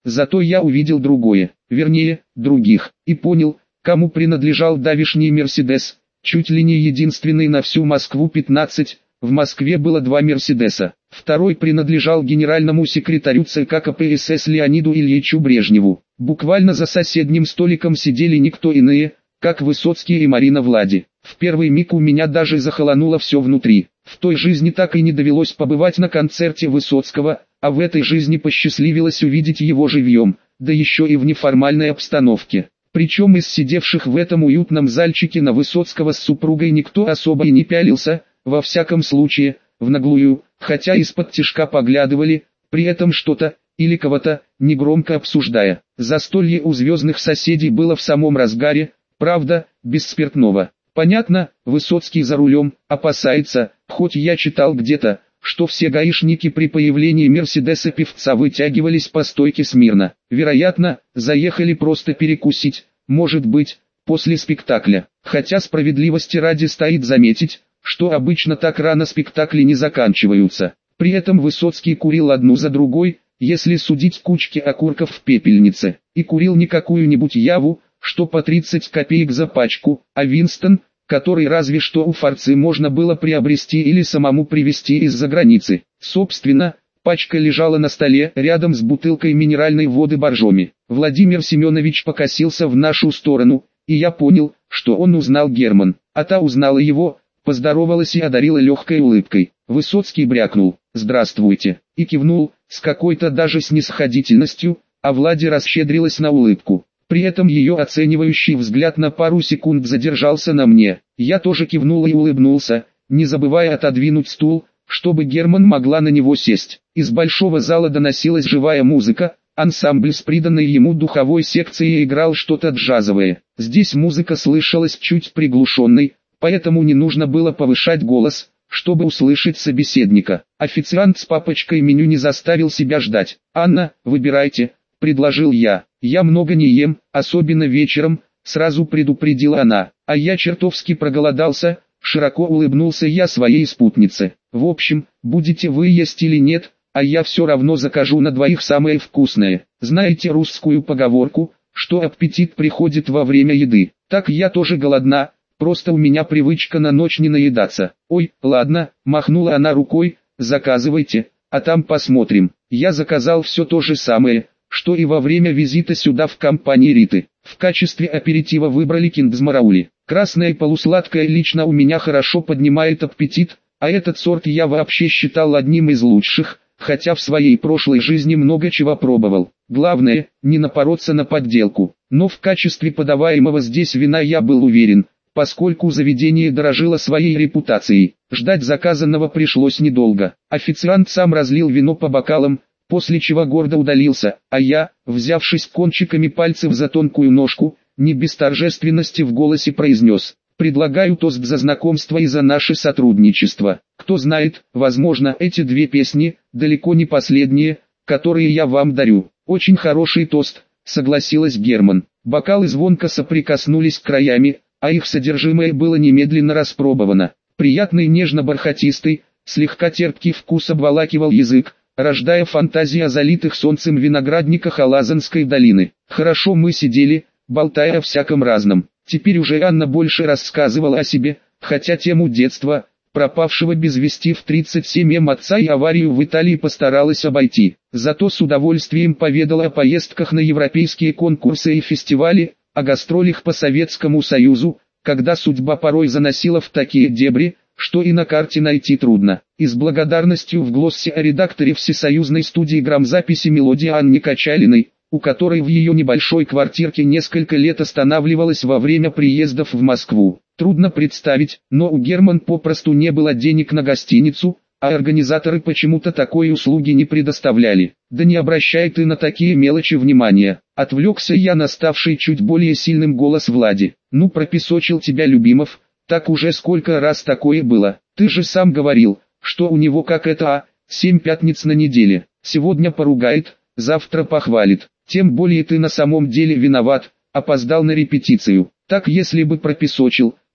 зато я увидел другое, вернее, других, и понял, кому принадлежал давишний Мерседес, чуть ли не единственный на всю Москву 15, в Москве было 2 Мерседеса, второй принадлежал генеральному секретарю ЦК КПСС Леониду Ильичу Брежневу. Буквально за соседним столиком сидели никто иные, как Высоцкий и Марина Влади. В первый миг у меня даже захолонуло все внутри. В той жизни так и не довелось побывать на концерте Высоцкого, а в этой жизни посчастливилось увидеть его живьем, да еще и в неформальной обстановке. Причем из сидевших в этом уютном зальчике на Высоцкого с супругой никто особо и не пялился, во всяком случае, в наглую, хотя из-под тишка поглядывали, при этом что-то, или кого-то, негромко обсуждая. Застолье у звездных соседей было в самом разгаре, правда, без спиртного. Понятно, Высоцкий за рулем, опасается, хоть я читал где-то, что все гаишники при появлении Мерседеса певца вытягивались по стойке смирно. Вероятно, заехали просто перекусить, может быть, после спектакля. Хотя справедливости ради стоит заметить, что обычно так рано спектакли не заканчиваются. При этом Высоцкий курил одну за другой, если судить кучки окурков в пепельнице, и курил не какую-нибудь яву, что по 30 копеек за пачку, а Винстон, который разве что у форцы можно было приобрести или самому привезти из-за границы. Собственно, пачка лежала на столе рядом с бутылкой минеральной воды Боржоми. Владимир Семенович покосился в нашу сторону, и я понял, что он узнал Герман, а та узнала его, поздоровалась и одарила легкой улыбкой. Высоцкий брякнул «Здравствуйте» и кивнул, с какой-то даже снисходительностью, а Влади расщедрилась на улыбку. При этом ее оценивающий взгляд на пару секунд задержался на мне. Я тоже кивнул и улыбнулся, не забывая отодвинуть стул, чтобы Герман могла на него сесть. Из большого зала доносилась живая музыка, ансамбль с приданной ему духовой секцией играл что-то джазовое. Здесь музыка слышалась чуть приглушенной, поэтому не нужно было повышать голос, чтобы услышать собеседника. Официант с папочкой меню не заставил себя ждать. «Анна, выбирайте», — предложил я. «Я много не ем, особенно вечером», — сразу предупредила она. «А я чертовски проголодался», — широко улыбнулся я своей спутнице. «В общем, будете вы есть или нет, а я все равно закажу на двоих самое вкусное. Знаете русскую поговорку, что аппетит приходит во время еды? Так я тоже голодна, просто у меня привычка на ночь не наедаться». «Ой, ладно», — махнула она рукой, «заказывайте, а там посмотрим». Я заказал все то же самое, что и во время визита сюда в компании Риты. В качестве аперитива выбрали киндзмараули. Красное полусладкое лично у меня хорошо поднимает аппетит, а этот сорт я вообще считал одним из лучших, хотя в своей прошлой жизни много чего пробовал. Главное, не напороться на подделку. Но в качестве подаваемого здесь вина я был уверен, поскольку заведение дорожило своей репутацией. Ждать заказанного пришлось недолго. Официант сам разлил вино по бокалам, после чего гордо удалился, а я, взявшись кончиками пальцев за тонкую ножку, не без торжественности в голосе произнес: «Предлагаю тост за знакомство и за наше сотрудничество. Кто знает, возможно, эти две песни, далеко не последние, которые я вам дарю». «Очень хороший тост», — согласилась Герман. Бокалы звонко соприкоснулись краями, а их содержимое было немедленно распробовано. Приятный нежно-бархатистый, слегка терпкий вкус обволакивал язык, рождая фантазии о залитых солнцем виноградниках Алазанской долины. Хорошо мы сидели, болтая о всяком разном. Теперь уже Анна больше рассказывала о себе, хотя тему детства, пропавшего без вести в 37 отца и аварию в Италии постаралась обойти. Зато с удовольствием поведала о поездках на европейские конкурсы и фестивали, о гастролях по Советскому Союзу, когда судьба порой заносила в такие дебри, что и на карте найти трудно. И с благодарностью в глоссе о редакторе всесоюзной студии грамзаписи «Мелодия» Анне Качалиной, у которой в ее небольшой квартирке несколько лет останавливалась во время приездов в Москву. Трудно представить, но у Герман попросту не было денег на гостиницу, а организаторы почему-то такой услуги не предоставляли. «Да не обращай ты на такие мелочи внимания», — отвлекся я на ставший чуть более сильным голос Влади. «Ну пропесочил тебя Любимов, так уже сколько раз такое было. Ты же сам говорил, что у него как это 7 пятниц на неделе. Сегодня поругает, завтра похвалит. Тем более ты на самом деле виноват, опоздал на репетицию. Так если бы пропесочил,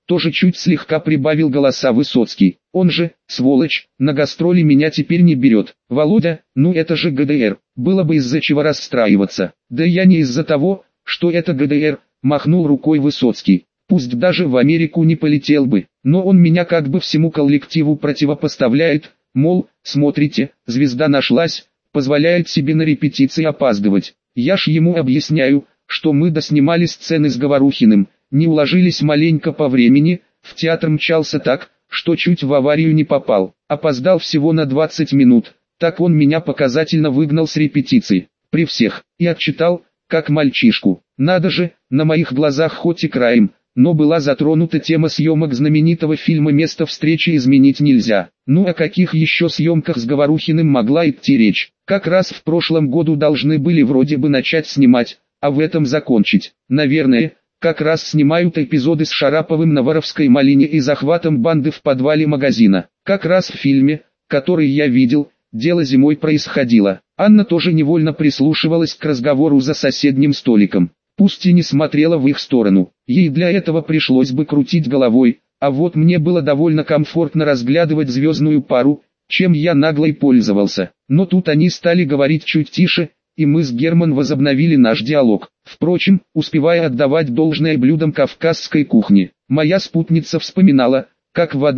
тоже чуть слегка прибавил голоса Высоцкий. Он же, сволочь, на гастроли меня теперь не берет. Володя, ну это же ГДР, было бы из-за чего расстраиваться. Да я не из-за того, что это ГДР, махнул рукой Высоцкий. Пусть даже в Америку не полетел бы, но он меня как бы всему коллективу противопоставляет, мол, смотрите, звезда нашлась, позволяет себе на репетиции опаздывать. Я ж ему объясняю, что мы доснимали сцены с Говорухиным, не уложились маленько по времени, в театр мчался так, что чуть в аварию не попал, опоздал всего на 20 минут, так он меня показательно выгнал с репетиции, при всех, и отчитал, как мальчишку. Надо же, на моих глазах хоть и краем, но была затронута тема съемок знаменитого фильма «Место встречи изменить нельзя». Ну о каких еще съемках с Говорухиным могла идти речь? Как раз в прошлом году должны были вроде бы начать снимать, а в этом закончить. Наверное, как раз снимают эпизоды с Шараповым на Воровской малине и захватом банды в подвале магазина. Как раз в фильме, который я видел, дело зимой происходило. Анна тоже невольно прислушивалась к разговору за соседним столиком. Пусть и не смотрела в их сторону, ей для этого пришлось бы крутить головой, а вот мне было довольно комфортно разглядывать звездную пару, чем я нагло и пользовался. Но тут они стали говорить чуть тише, и мы с Герман возобновили наш диалог. Впрочем, успевая отдавать должное блюдам кавказской кухни, моя спутница вспоминала, как в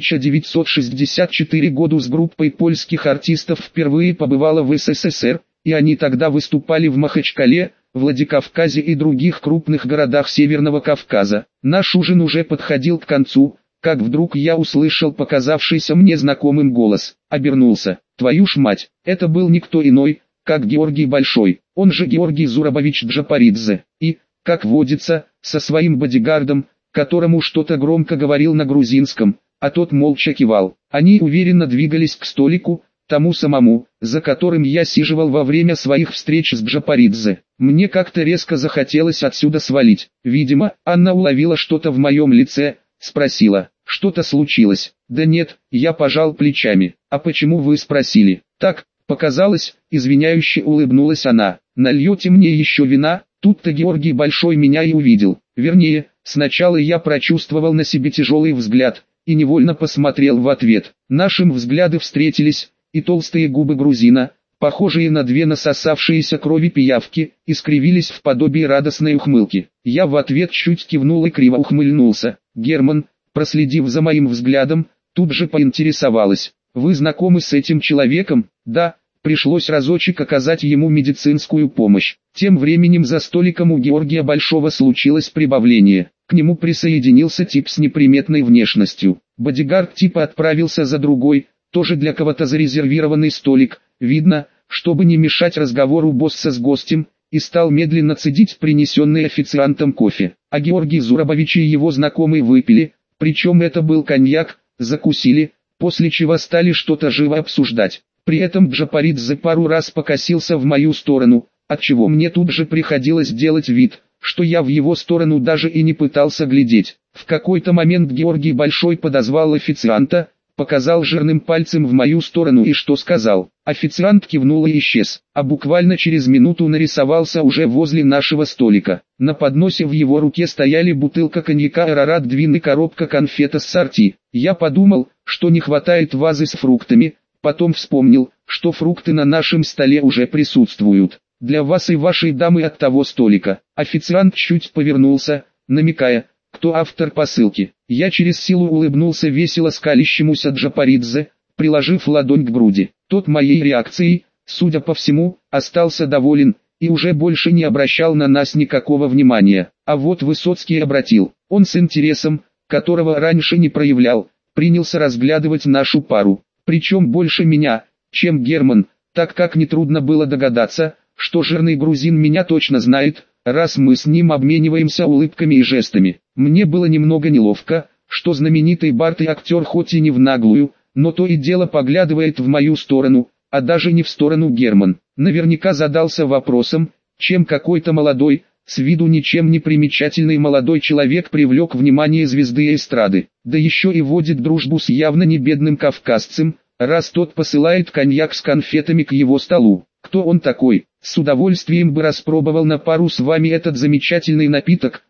1964 году с группой польских артистов впервые побывала в СССР, и они тогда выступали в Махачкале, Владикавказе и других крупных городах Северного Кавказа. Наш ужин уже подходил к концу, как вдруг я услышал показавшийся мне знакомым голос. Обернулся. Твою ж мать, это был никто иной, как Георгий Большой, он же Георгий Зурабович Джапаридзе, и, как водится, со своим бодигардом, которому что-то громко говорил на грузинском, а тот молча кивал. Они уверенно двигались к столику, тому самому, за которым я сиживал во время своих встреч с Джапаридзе. Мне как-то резко захотелось отсюда свалить. Видимо, Анна уловила что-то в моем лице, спросила, что-то случилось. Да нет, я пожал плечами. А почему вы спросили? Так, показалось, извиняюще улыбнулась она. Нальете мне еще вина? Тут-то Георгий Большой меня и увидел. Вернее, сначала я прочувствовал на себе тяжелый взгляд, и невольно посмотрел в ответ. Наши взгляды встретились, и толстые губы грузина, похожие на две насосавшиеся крови пиявки, искривились в подобии радостной ухмылки. Я в ответ чуть кивнул и криво ухмыльнулся. Герман, проследив за моим взглядом, тут же поинтересовалась. Вы знакомы с этим человеком? Да, пришлось разочек оказать ему медицинскую помощь. Тем временем за столиком у Георгия Большого случилось прибавление. К нему присоединился тип с неприметной внешностью. Бодигард типа отправился за другой, тоже для кого-то зарезервированный столик, видно, чтобы не мешать разговору босса с гостем, и стал медленно цедить принесенный официантом кофе. А Георгий Зурабович и его знакомый выпили, причем это был коньяк, закусили, после чего стали что-то живо обсуждать. При этом Джапаридзе пару раз покосился в мою сторону, отчего мне тут же приходилось делать вид, что я в его сторону даже и не пытался глядеть. В какой-то момент Георгий Большой подозвал официанта, показал жирным пальцем в мою сторону и что сказал. Официант кивнул и исчез, а буквально через минуту нарисовался уже возле нашего столика. На подносе в его руке стояли бутылка коньяка Ararat Двин и коробка конфет ассорти. Я подумал, что не хватает вазы с фруктами, потом вспомнил, что фрукты на нашем столе уже присутствуют. Для вас и вашей дамы от того столика. Официант чуть повернулся, намекая, кто автор посылки. Я через силу улыбнулся весело скалящемуся Джапаридзе, приложив ладонь к груди. Тот моей реакцией, судя по всему, остался доволен, и уже больше не обращал на нас никакого внимания. А вот Высоцкий обратил. Он с интересом, которого раньше не проявлял, принялся разглядывать нашу пару. Причем больше меня, чем Герман, так как нетрудно было догадаться, что жирный грузин меня точно знает, раз мы с ним обмениваемся улыбками и жестами. Мне было немного неловко, что знаменитый бард и актер хоть и не в наглую, но то и дело поглядывает в мою сторону, а даже не в сторону Герман. Наверняка задался вопросом, чем какой-то молодой, с виду ничем не примечательный молодой человек привлек внимание звезды эстрады, да еще и водит дружбу с явно не бедным кавказцем, раз тот посылает коньяк с конфетами к его столу. Кто он такой? С удовольствием бы распробовал на пару с вами этот замечательный напиток,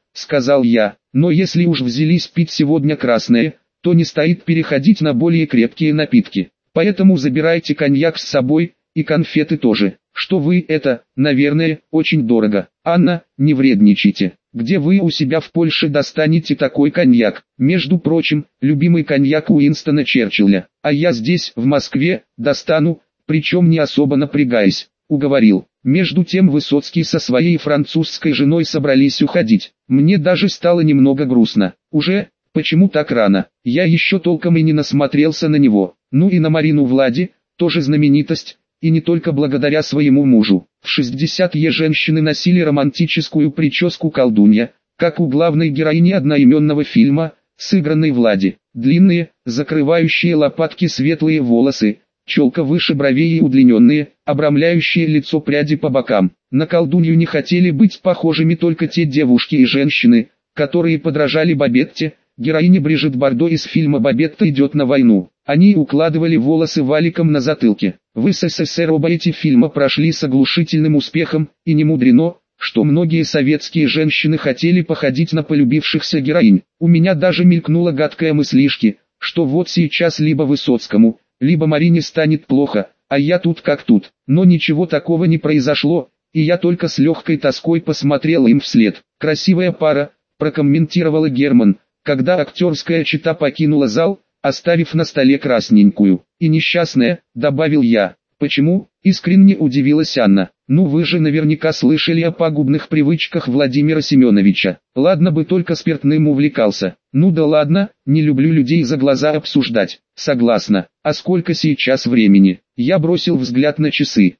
сказал я, но если уж взялись пить сегодня красное, то не стоит переходить на более крепкие напитки. Поэтому забирайте коньяк с собой, и конфеты тоже. Что вы это, наверное, очень дорого. Анна, не вредничайте. Где вы у себя в Польше достанете такой коньяк? Между прочим, любимый коньяк Уинстона Черчилля. А я здесь, в Москве, достану, причем не особо напрягаясь. Уговорил. Между тем Высоцкий со своей французской женой собрались уходить. Мне даже стало немного грустно. Уже? Почему так рано? Я еще толком и не насмотрелся на него. Ну и на Марину Влади, тоже знаменитость, и не только благодаря своему мужу. В 60-е женщины носили романтическую прическу колдунья, как у главной героини одноименного фильма, сыгранной Влади. Длинные, закрывающие лопатки светлые волосы, челка выше бровей и удлиненные, обрамляющие лицо пряди по бокам. На колдунью не хотели быть похожими только те девушки и женщины, которые подражали Бабетте, героине Брижит Бардо из фильма «Бабетта идет на войну». Они укладывали волосы валиком на затылке. В СССР оба эти фильма прошли с оглушительным успехом, и не мудрено, что многие советские женщины хотели походить на полюбившихся героинь. У меня даже мелькнула гадкая мыслишки, что вот сейчас либо Высоцкому, либо Марине станет плохо, а я тут как тут. Но ничего такого не произошло, и я только с легкой тоской посмотрел им вслед. «Красивая пара», прокомментировала Герман, когда актерская чета покинула зал, оставив на столе красненькую. «И несчастная», добавил я. «Почему?» — искренне удивилась Анна. «Ну вы же наверняка слышали о пагубных привычках Владимира Семеновича. Ладно бы только спиртным увлекался. Ну да ладно, не люблю людей за глаза обсуждать». «Согласна. А сколько сейчас времени?» Я бросил взгляд на часы.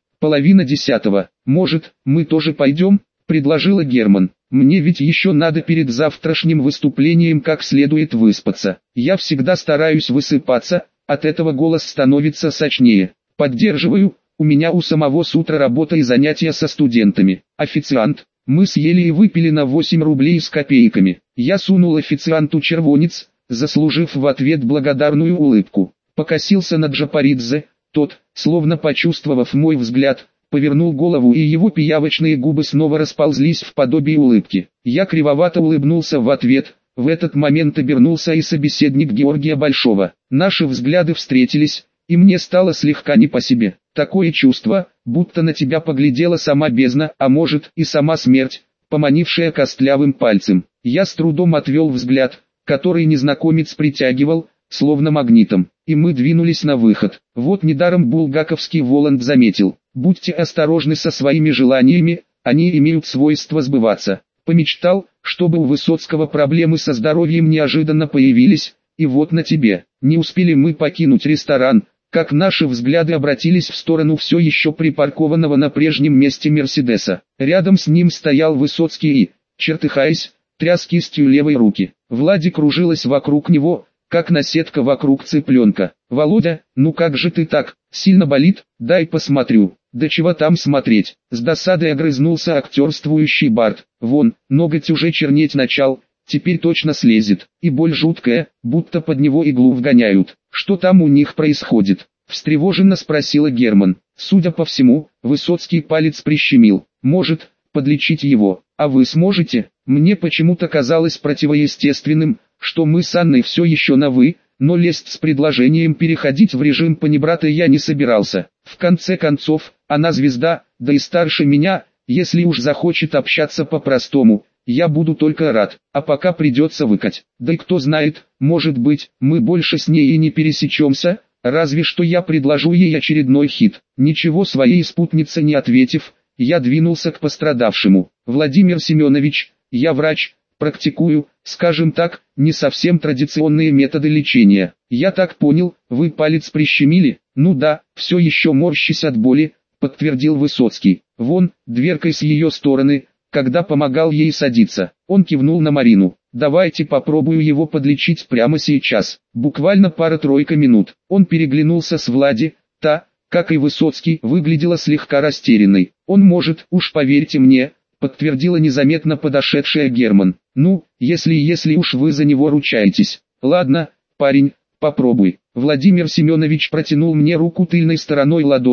9:30. «Может, мы тоже пойдем?» — предложила Герман. «Мне ведь еще надо перед завтрашним выступлением как следует выспаться. Я всегда стараюсь высыпаться, от этого голос становится сочнее. Поддерживаю, у меня у самого с утра работа и занятия со студентами. Официант». Мы съели и выпили на 8 рублей с копейками. Я сунул официанту червонец, заслужив в ответ благодарную улыбку. Покосился на Джапаридзе, тот, словно почувствовав мой взгляд, повернул голову, и его пиявочные губы снова расползлись в подобие улыбки. Я кривовато улыбнулся в ответ. В этот момент обернулся и собеседник Георгия Большого. Наши взгляды встретились, и мне стало слегка не по себе. Такое чувство, будто на тебя поглядела сама бездна, а может и сама смерть, поманившая костлявым пальцем. Я с трудом отвел взгляд, который незнакомец притягивал, словно магнитом, и мы двинулись на выход. Вот недаром булгаковский Воланд заметил: будьте осторожны со своими желаниями, они имеют свойство сбываться. Помечтал, чтобы у Высоцкого проблемы со здоровьем неожиданно появились, и вот на тебе. Не успели мы покинуть ресторан, как наши взгляды обратились в сторону все еще припаркованного на прежнем месте Мерседеса. Рядом с ним стоял Высоцкий и, чертыхаясь, тряс кистью левой руки. Влади кружилась вокруг него, как наседка вокруг цыпленка. «Володя, ну как же ты так? Сильно болит? Дай посмотрю». «Да чего там смотреть?» — с досадой огрызнулся актерствующий Барт. «Вон, ноготь уже чернеть начал, теперь точно слезет. И боль жуткая, будто под него иглу вгоняют. Что там у них происходит?» — встревоженно спросила Герман. Судя по всему, Высоцкий палец прищемил. «Может, подлечить его, а вы сможете?» Мне почему-то казалось противоестественным, что мы с Анной все еще на «вы», но лезть с предложением переходить в режим панибрата я не собирался. В конце концов, она звезда, да и старше меня, если уж захочет общаться по-простому, я буду только рад, а пока придется выкать. Да и кто знает, может быть, мы больше с ней и не пересечемся, разве что я предложу ей очередной хит. Ничего своей спутнице не ответив, я двинулся к пострадавшему. «Владимир Семенович, я врач, практикую, скажем так, не совсем традиционные методы лечения. Я так понял, вы палец прищемили?» «Ну да, все еще морщись от боли», подтвердил Высоцкий. «Вон, дверкой с ее стороны, когда помогал ей садиться». Он кивнул на Марину. «Давайте попробую его подлечить прямо сейчас. Буквально пара-тройка минут». Он переглянулся с Влади, та, как и Высоцкий, выглядела слегка растерянной. «Он может, уж поверьте мне», подтвердила незаметно подошедшая Герман. «Ну, если уж вы за него ручаетесь. Ладно, парень, попробуй». Владимир Семенович протянул мне руку тыльной стороной ладони,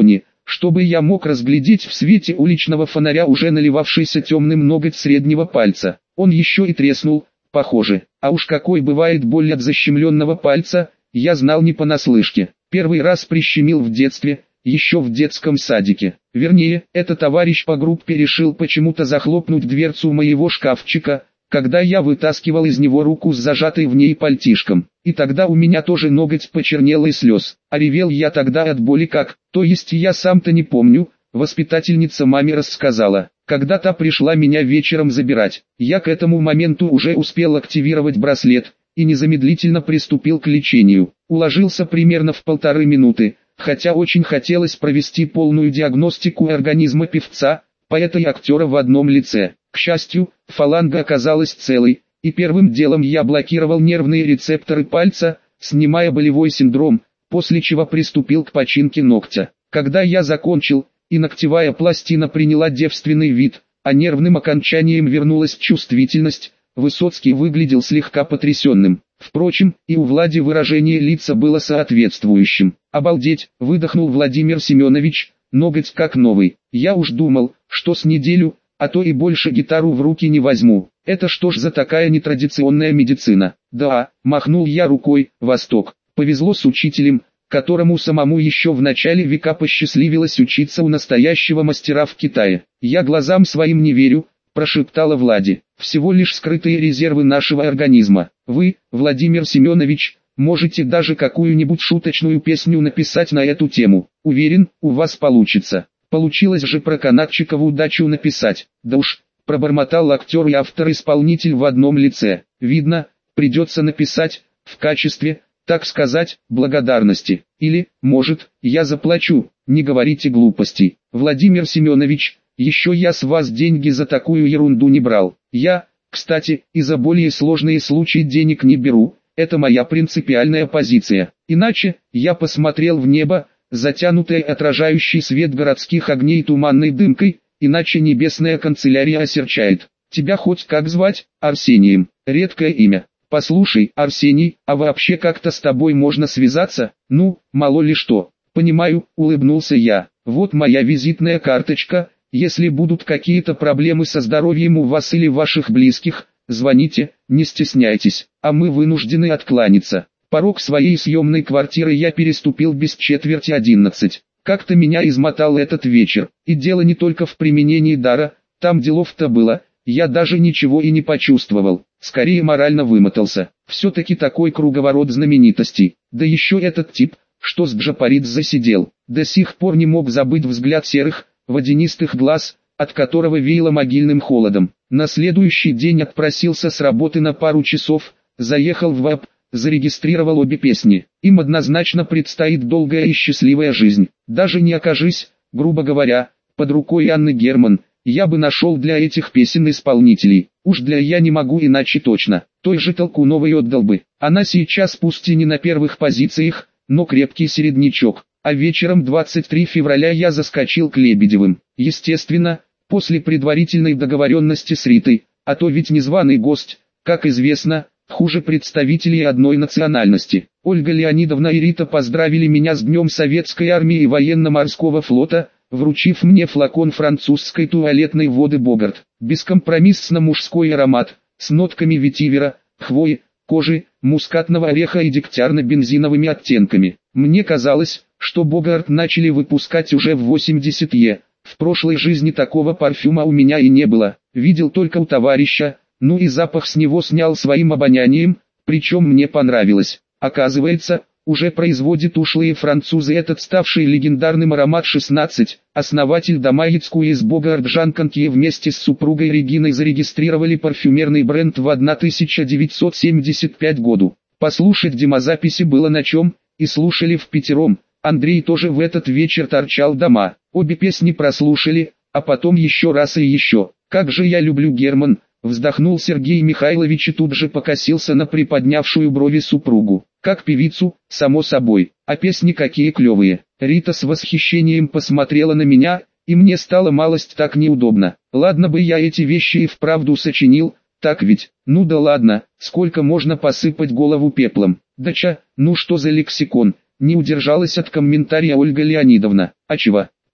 чтобы я мог разглядеть в свете уличного фонаря уже наливавшийся темным ноготь среднего пальца. Он еще и треснул, похоже. А уж какой бывает боль от защемленного пальца, я знал не понаслышке. Первый раз прищемил в детстве, еще в детском садике. Вернее, это товарищ по группе решил почему-то захлопнуть дверцу моего шкафчика, когда я вытаскивал из него руку с зажатой в ней пальтишком. И тогда у меня тоже ноготь почернел и слез. А ревел я тогда от боли как, то есть я сам-то не помню, воспитательница маме рассказала. Когда та пришла меня вечером забирать, я к этому моменту уже успел активировать браслет, и незамедлительно приступил к лечению. Уложился примерно в 1,5 минуты, хотя очень хотелось провести полную диагностику организма певца, поэта и актера в одном лице. К счастью, фаланга оказалась целой, и первым делом я блокировал нервные рецепторы пальца, снимая болевой синдром, после чего приступил к починке ногтя. Когда я закончил, и ногтевая пластина приняла девственный вид, а нервным окончанием вернулась чувствительность, Высоцкий выглядел слегка потрясенным. Впрочем, и у Влади выражение лица было соответствующим. «Обалдеть!» — выдохнул Владимир Семенович, ноготь как новый. «Я уж думал, что с неделю, а то и больше гитару в руки не возьму. Это что ж за такая нетрадиционная медицина?» «Да», — махнул я рукой, «Восток. Повезло с учителем, которому самому еще в начале века посчастливилось учиться у настоящего мастера в Китае. Я глазам своим не верю», — прошептала Влади. «Всего лишь скрытые резервы нашего организма. Вы, Владимир Семенович, можете даже какую-нибудь шуточную песню написать на эту тему. Уверен, у вас получится». Получилось же про канатчикову дачу написать. «Да уж», — пробормотал актер и автор-исполнитель в одном лице. «Видно, придется написать, в качестве, так сказать, благодарности. Или, может, я заплачу». «Не говорите глупостей, Владимир Семенович, еще я с вас деньги за такую ерунду не брал. Я, кстати, и за более сложные случаи денег не беру, это моя принципиальная позиция. Иначе», я посмотрел в небо, затянутое отражающий свет городских огней туманной дымкой, «иначе небесная канцелярия осерчает. Тебя хоть как звать?» «Арсением. Редкое имя. Послушай, Арсений, а вообще как-то с тобой можно связаться? Ну, мало ли что». «Понимаю», — улыбнулся я. «Вот моя визитная карточка. Если будут какие-то проблемы со здоровьем у вас или ваших близких, звоните, не стесняйтесь, а мы вынуждены откланяться». Порог своей съемной квартиры я переступил без 10:45. Как-то меня измотал этот вечер, и дело не только в применении дара, там делов-то было, я даже ничего и не почувствовал, скорее морально вымотался. Все-таки такой круговорот знаменитостей, да еще этот тип, что с Джапаридзе сидел, до сих пор не мог забыть взгляд серых, водянистых глаз, от которого веяло могильным холодом. На следующий день отпросился с работы на пару часов, заехал в ВАП, зарегистрировал обе песни. Им однозначно предстоит долгая и счастливая жизнь. Даже не окажись, грубо говоря, под рукой Анны Герман, я бы нашел для этих песен исполнителей. Уж для «Я не могу иначе» точно. Той же Толкуновой отдал бы. Она сейчас пусть и не на первых позициях, но крепкий середнячок. А вечером 23 февраля я заскочил к Лебедевым. Естественно, после предварительной договоренности с Ритой, а то ведь незваный гость, как известно, хуже представителей одной национальности. Ольга Леонидовна и Рита поздравили меня с Днем Советской Армии и Военно-Морского флота, вручив мне флакон французской туалетной воды Богарт. Бескомпромиссно мужской аромат, с нотками ветивера, хвои, кожи, мускатного ореха и дегтярно-бензиновыми оттенками. Мне казалось, что Богарт начали выпускать уже в 80-е. В прошлой жизни такого парфюма у меня и не было. Видел только у товарища. Ну и запах с него снял своим обонянием, причем мне понравилось. Оказывается, уже производит ушлые французы этот ставший легендарным аромат 16. Основатель Дамаицку из Богарт Жан Контье вместе с супругой Региной зарегистрировали парфюмерный бренд в 1975 году. Послушать демозаписи было на чем, и слушали впятером. Андрей тоже в этот вечер торчал дома. Обе песни прослушали, а потом еще раз и еще. «Как же я люблю Герман», вздохнул Сергей Михайлович и тут же покосился на приподнявшую брови супругу. «Как певицу, само собой, а песни какие клевые». Рита с восхищением посмотрела на меня, и мне стало малость так неудобно. Ладно бы я эти вещи и вправду сочинил, так ведь, ну да ладно, сколько можно посыпать голову пеплом. Дача, ну что за лексикон, не удержалась от комментария Ольга Леонидовна. А чего?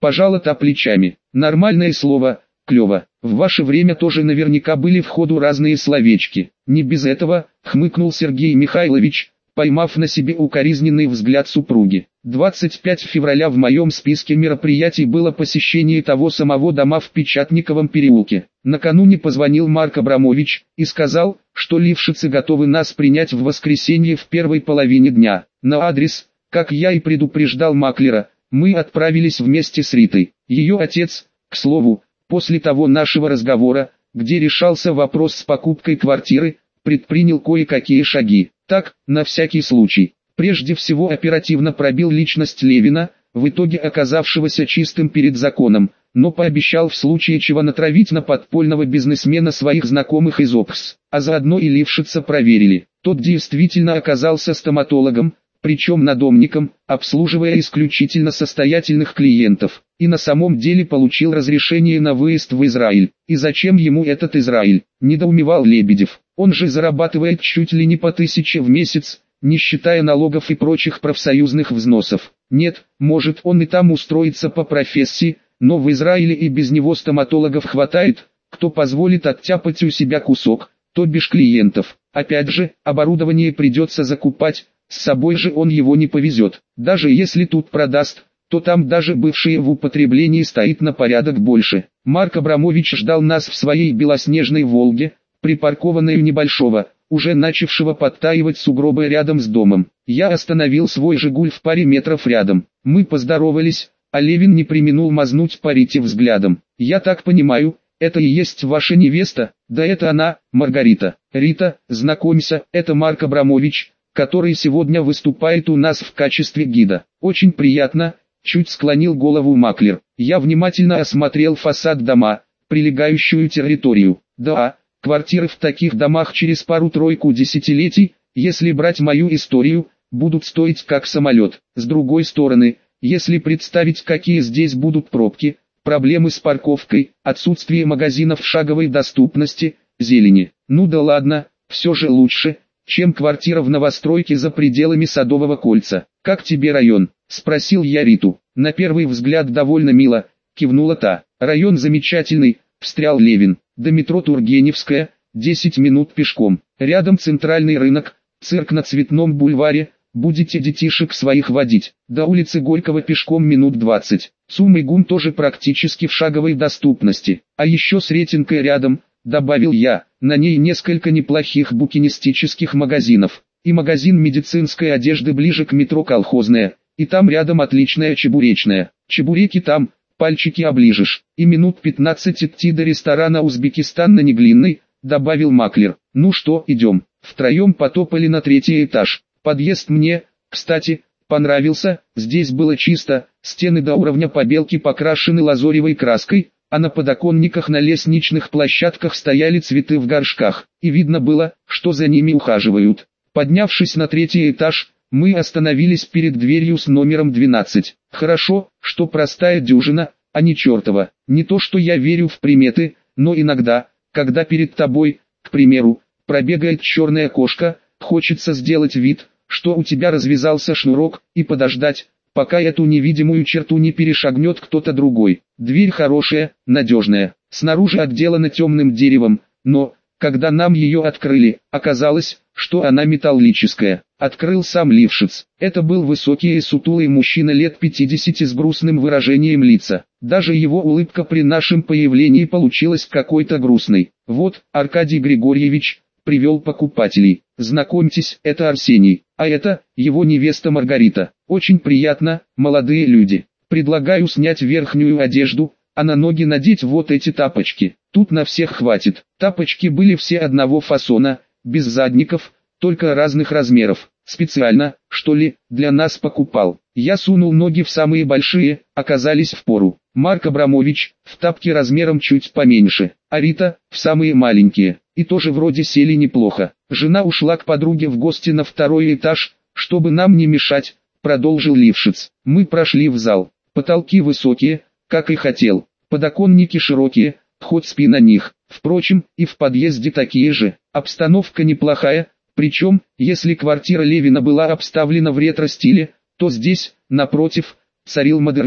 Пожала та плечами. Нормальное слово, клево. В ваше время тоже наверняка были в ходу разные словечки. Не без этого, хмыкнул Сергей Михайлович, поймав на себе укоризненный взгляд супруги. 25 февраля в моем списке мероприятий было посещение того самого дома в Печатниковом переулке. Накануне позвонил Марк Абрамович и сказал, что лившицы готовы нас принять в воскресенье в первой половине дня. На адрес, как я и предупреждал маклера, мы отправились вместе с Ритой. Ее отец, к слову, после того нашего разговора, где решался вопрос с покупкой квартиры, предпринял кое-какие шаги. Так, на всякий случай, прежде всего оперативно пробил личность Левина, в итоге оказавшегося чистым перед законом, но пообещал в случае чего натравить на подпольного бизнесмена своих знакомых из ОПС, а заодно и Лившица проверили. Тот действительно оказался стоматологом, причем надомником, обслуживая исключительно состоятельных клиентов, и на самом деле получил разрешение на выезд в Израиль. И зачем ему этот Израиль, недоумевал Лебедев. Он же зарабатывает чуть ли не по 1000 в месяц, не считая налогов и прочих профсоюзных взносов. Нет, может он и там устроиться по профессии, но в Израиле и без него стоматологов хватает, кто позволит оттяпать у себя кусок, то бишь клиентов. Опять же, оборудование придется закупать, с собой же он его не повезет. Даже если тут продаст, то там даже бывшие в употреблении стоит на порядок больше. Марк Абрамович ждал нас в своей белоснежной «Волге», припаркованной у небольшого, уже начавшего подтаивать сугробы рядом с домом. Я остановил свой «Жигуль» в паре метров рядом. Мы поздоровались, а Левин не преминул мазнуть по Рите взглядом. «Я так понимаю, это и есть ваша невеста?» «Да это она, Маргарита». «Рита, знакомься, это Марк Абрамович, который сегодня выступает у нас в качестве гида. Очень приятно», чуть склонил голову маклер. Я внимательно осмотрел фасад дома, прилегающую территорию. Да, квартиры в таких домах через пару-тройку десятилетий, если брать мою историю, будут стоить как самолет. С другой стороны, если представить, какие здесь будут пробки, проблемы с парковкой, отсутствие магазинов шаговой доступности, зелени. Ну да ладно, все же лучше, чем квартира в новостройке за пределами Садового кольца. «Как тебе район?» – спросил я Риту. «На первый взгляд довольно мило», – кивнула та. «Район замечательный», – встрял Левин. «До метро Тургеневская, 10 минут пешком. Рядом центральный рынок, цирк на Цветном бульваре, будете детишек своих водить. До улицы Горького пешком минут 20. ЦУМ и ГУМ тоже практически в шаговой доступности. А еще Сретенка рядом», – добавил я. «На ней несколько неплохих букинистических магазинов. И магазин медицинской одежды ближе к метро Колхозная, и там рядом отличная чебуречная. Чебуреки там, пальчики оближешь. И минут 15 идти до ресторана «Узбекистан» на Неглинной», добавил маклер. «Ну что, идем». Втроем потопали на 3-й этаж. Подъезд мне, кстати, понравился. Здесь было чисто, стены до уровня побелки покрашены лазоревой краской, а на подоконниках на лестничных площадках стояли цветы в горшках, и видно было, что за ними ухаживают. Поднявшись на 3-й этаж, мы остановились перед дверью с номером 12. Хорошо, что простая дюжина, а не чертова. Не то что я верю в приметы, но иногда, когда перед тобой, к примеру, пробегает черная кошка, хочется сделать вид, что у тебя развязался шнурок, и подождать, пока эту невидимую черту не перешагнет кто-то другой. Дверь хорошая, надежная, снаружи отделана темным деревом, но, когда нам ее открыли, оказалось, что она металлическая. Открыл сам Лившиц. Это был высокий и сутулый мужчина лет 50 с грустным выражением лица. Даже его улыбка при нашем появлении получилась какой-то грустной. «Вот, Аркадий Григорьевич, привел покупателей. Знакомьтесь, это Арсений, а это его невеста Маргарита. Очень приятно, молодые люди. Предлагаю снять верхнюю одежду, а на ноги надеть вот эти тапочки. Тут на всех хватит». Тапочки были все одного фасона, без задников, только разных размеров. Специально, что ли, для нас покупал. Я сунул ноги в самые большие, оказались впору. Марк Абрамович, в тапки размером чуть поменьше, а Рита, в самые маленькие, и тоже вроде сели неплохо. Жена ушла к подруге в гости на 2-й этаж, чтобы нам не мешать, продолжил Лившиц. Мы прошли в зал. Потолки высокие, как и хотел. Подоконники широкие, хоть спи на них. Впрочем, и в подъезде такие же. Обстановка неплохая, причем, если квартира Левина была обставлена в ретро-стиле, то здесь, напротив, царил модернизм.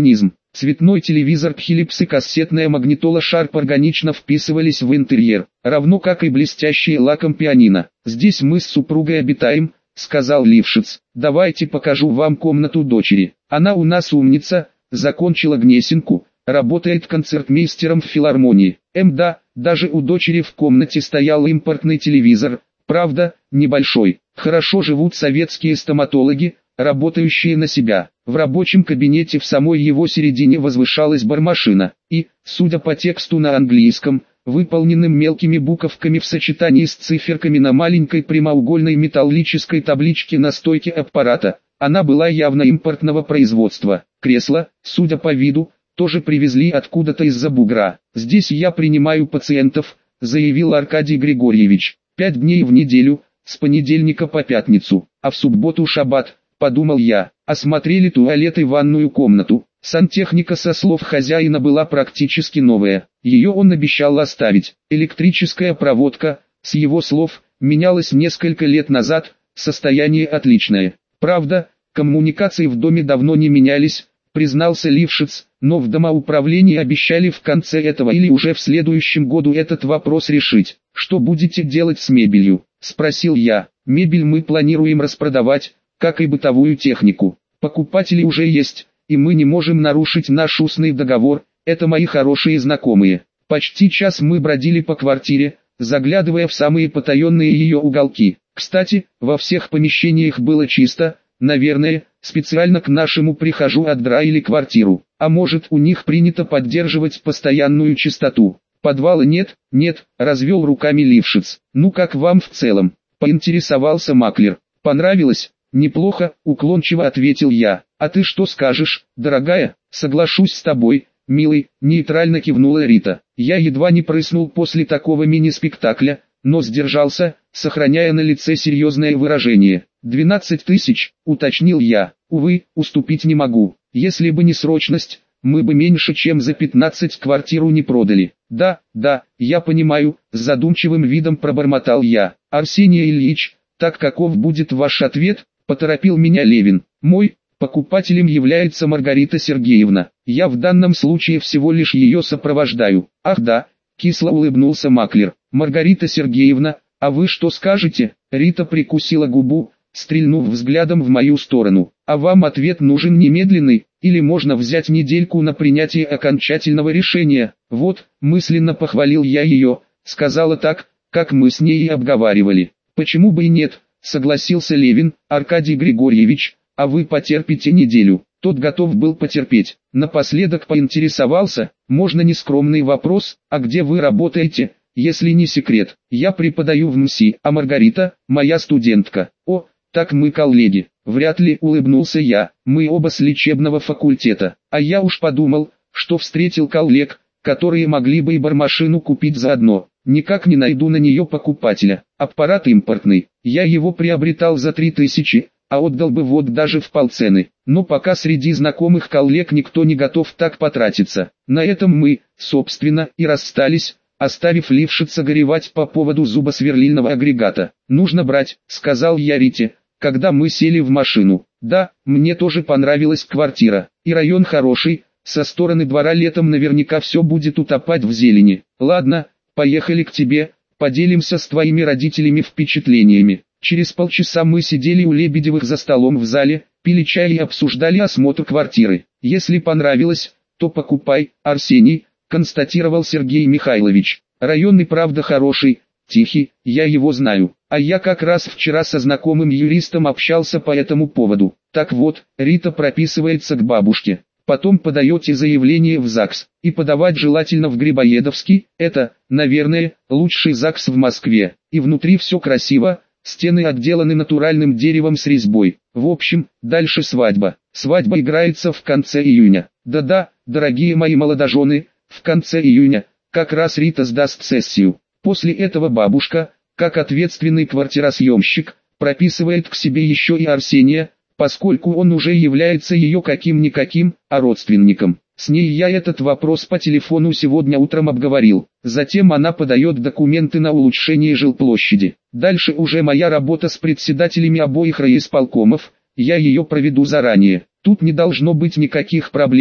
Цветной телевизор Philips и кассетная магнитола Sharp органично вписывались в интерьер, равно как и блестящий лаком пианино. «Здесь мы с супругой обитаем», — сказал Лившиц. «Давайте покажу вам комнату дочери. Она у нас умница, закончила Гнесинку, работает концертмейстером в филармонии. Да, даже у дочери в комнате стоял импортный телевизор, правда, небольшой. Хорошо живут советские стоматологи, работающие на себя. В рабочем кабинете в самой его середине возвышалась бармашина, и, судя по тексту на английском, выполненным мелкими буковками в сочетании с циферками на маленькой прямоугольной металлической табличке на стойке аппарата, она была явно импортного производства. Кресло, судя по виду, тоже привезли откуда-то из-за бугра. «Здесь я принимаю пациентов», — заявил Аркадий Григорьевич. 5 дней в неделю, с понедельника по пятницу, а в субботу шаббат, подумал я. Осмотрели туалет и ванную комнату. Сантехника со слов хозяина была практически новая. Ее он обещал оставить. Электрическая проводка, с его слов, менялась несколько лет назад, состояние отличное. Правда, коммуникации в доме давно не менялись, признался Лившиц, но в домоуправлении обещали в конце этого или уже в следующем году этот вопрос решить. «Что будете делать с мебелью?» – спросил я. «Мебель мы планируем распродавать, как и бытовую технику. Покупатели уже есть, и мы не можем нарушить наш устный договор, это мои хорошие знакомые». Почти час мы бродили по квартире, заглядывая в самые потаенные ее уголки. Кстати, во всех помещениях было чисто, наверное, специально к нашему прихожу отдраили квартиру. А может, у них принято поддерживать постоянную чистоту. «Подвала нет», развел руками Лившиц. «Ну как вам в целом?» – поинтересовался маклер. «Понравилось?» «Неплохо», – уклончиво ответил я. «А ты что скажешь, дорогая?» «Соглашусь с тобой, милый», – нейтрально кивнула Рита. Я едва не прыснул после такого мини-спектакля, но сдержался, сохраняя на лице серьезное выражение. 12 тысяч, уточнил я. «Увы, уступить не могу. Если бы не срочность, мы бы меньше чем за 15 квартиру не продали». Да, я понимаю», – с задумчивым видом пробормотал я. «Арсений Ильич, так каков будет ваш ответ?» – поторопил меня Левин. «Мой покупателем является Маргарита Сергеевна. Я в данном случае всего лишь ее сопровождаю». «Ах да», – кисло улыбнулся маклер. «Маргарита Сергеевна, а вы что скажете?» Рита прикусила губу, стрельнув взглядом в мою сторону. «А вам ответ нужен немедленный, или можно взять недельку на принятие окончательного решения?» «Вот», мысленно похвалил я ее, сказала так, как мы с ней и обговаривали. «Почему бы и нет?» – согласился Левин. «Аркадий Григорьевич, а вы потерпите неделю?» Тот готов был потерпеть. Напоследок поинтересовался, можно нескромный вопрос, а где вы работаете, если не секрет? Я преподаю в МСИ, а Маргарита – моя студентка. О, так мы коллеги. Вряд ли, улыбнулся я, мы оба с лечебного факультета. А я уж подумал, что встретил коллег, которые могли бы и бармашину купить заодно. Никак не найду на нее покупателя. Аппарат импортный, я его приобретал за 3000, а отдал бы вот даже в полцены. Но пока среди знакомых коллег никто не готов так потратиться. На этом мы, собственно, и расстались, оставив Лившица горевать по поводу зубосверлильного агрегата. «Нужно брать», — сказал я Рите, когда мы сели в машину. «Да, мне тоже понравилась квартира, и район хороший, со стороны двора летом наверняка все будет утопать в зелени. Ладно, поехали к тебе, поделимся с твоими родителями впечатлениями». Через полчаса мы сидели у Лебедевых за столом в зале, пили чай и обсуждали осмотр квартиры. «Если понравилось, то покупай, Арсений», — констатировал Сергей Михайлович. «Район и правда хороший, тихий, я его знаю. А я как раз вчера со знакомым юристом общался по этому поводу. Так вот, Рита прописывается к бабушке. Потом подаете заявление в ЗАГС, и подавать желательно в Грибоедовский, это, наверное, лучший ЗАГС в Москве. И внутри все красиво, стены отделаны натуральным деревом с резьбой. В общем, дальше свадьба. Свадьба играется в конце июня. Да-да, дорогие мои молодожены, в конце июня, как раз Рита сдаст сессию. После этого бабушка, как ответственный квартиросъемщик, прописывает к себе еще и Арсения, поскольку он уже является ее каким-никаким, а родственником. С ней я этот вопрос по телефону сегодня утром обговорил. Затем она подает документы на улучшение жилплощади. Дальше уже моя работа с председателями обоих райисполкомов, я ее проведу заранее. Тут не должно быть никаких проблем.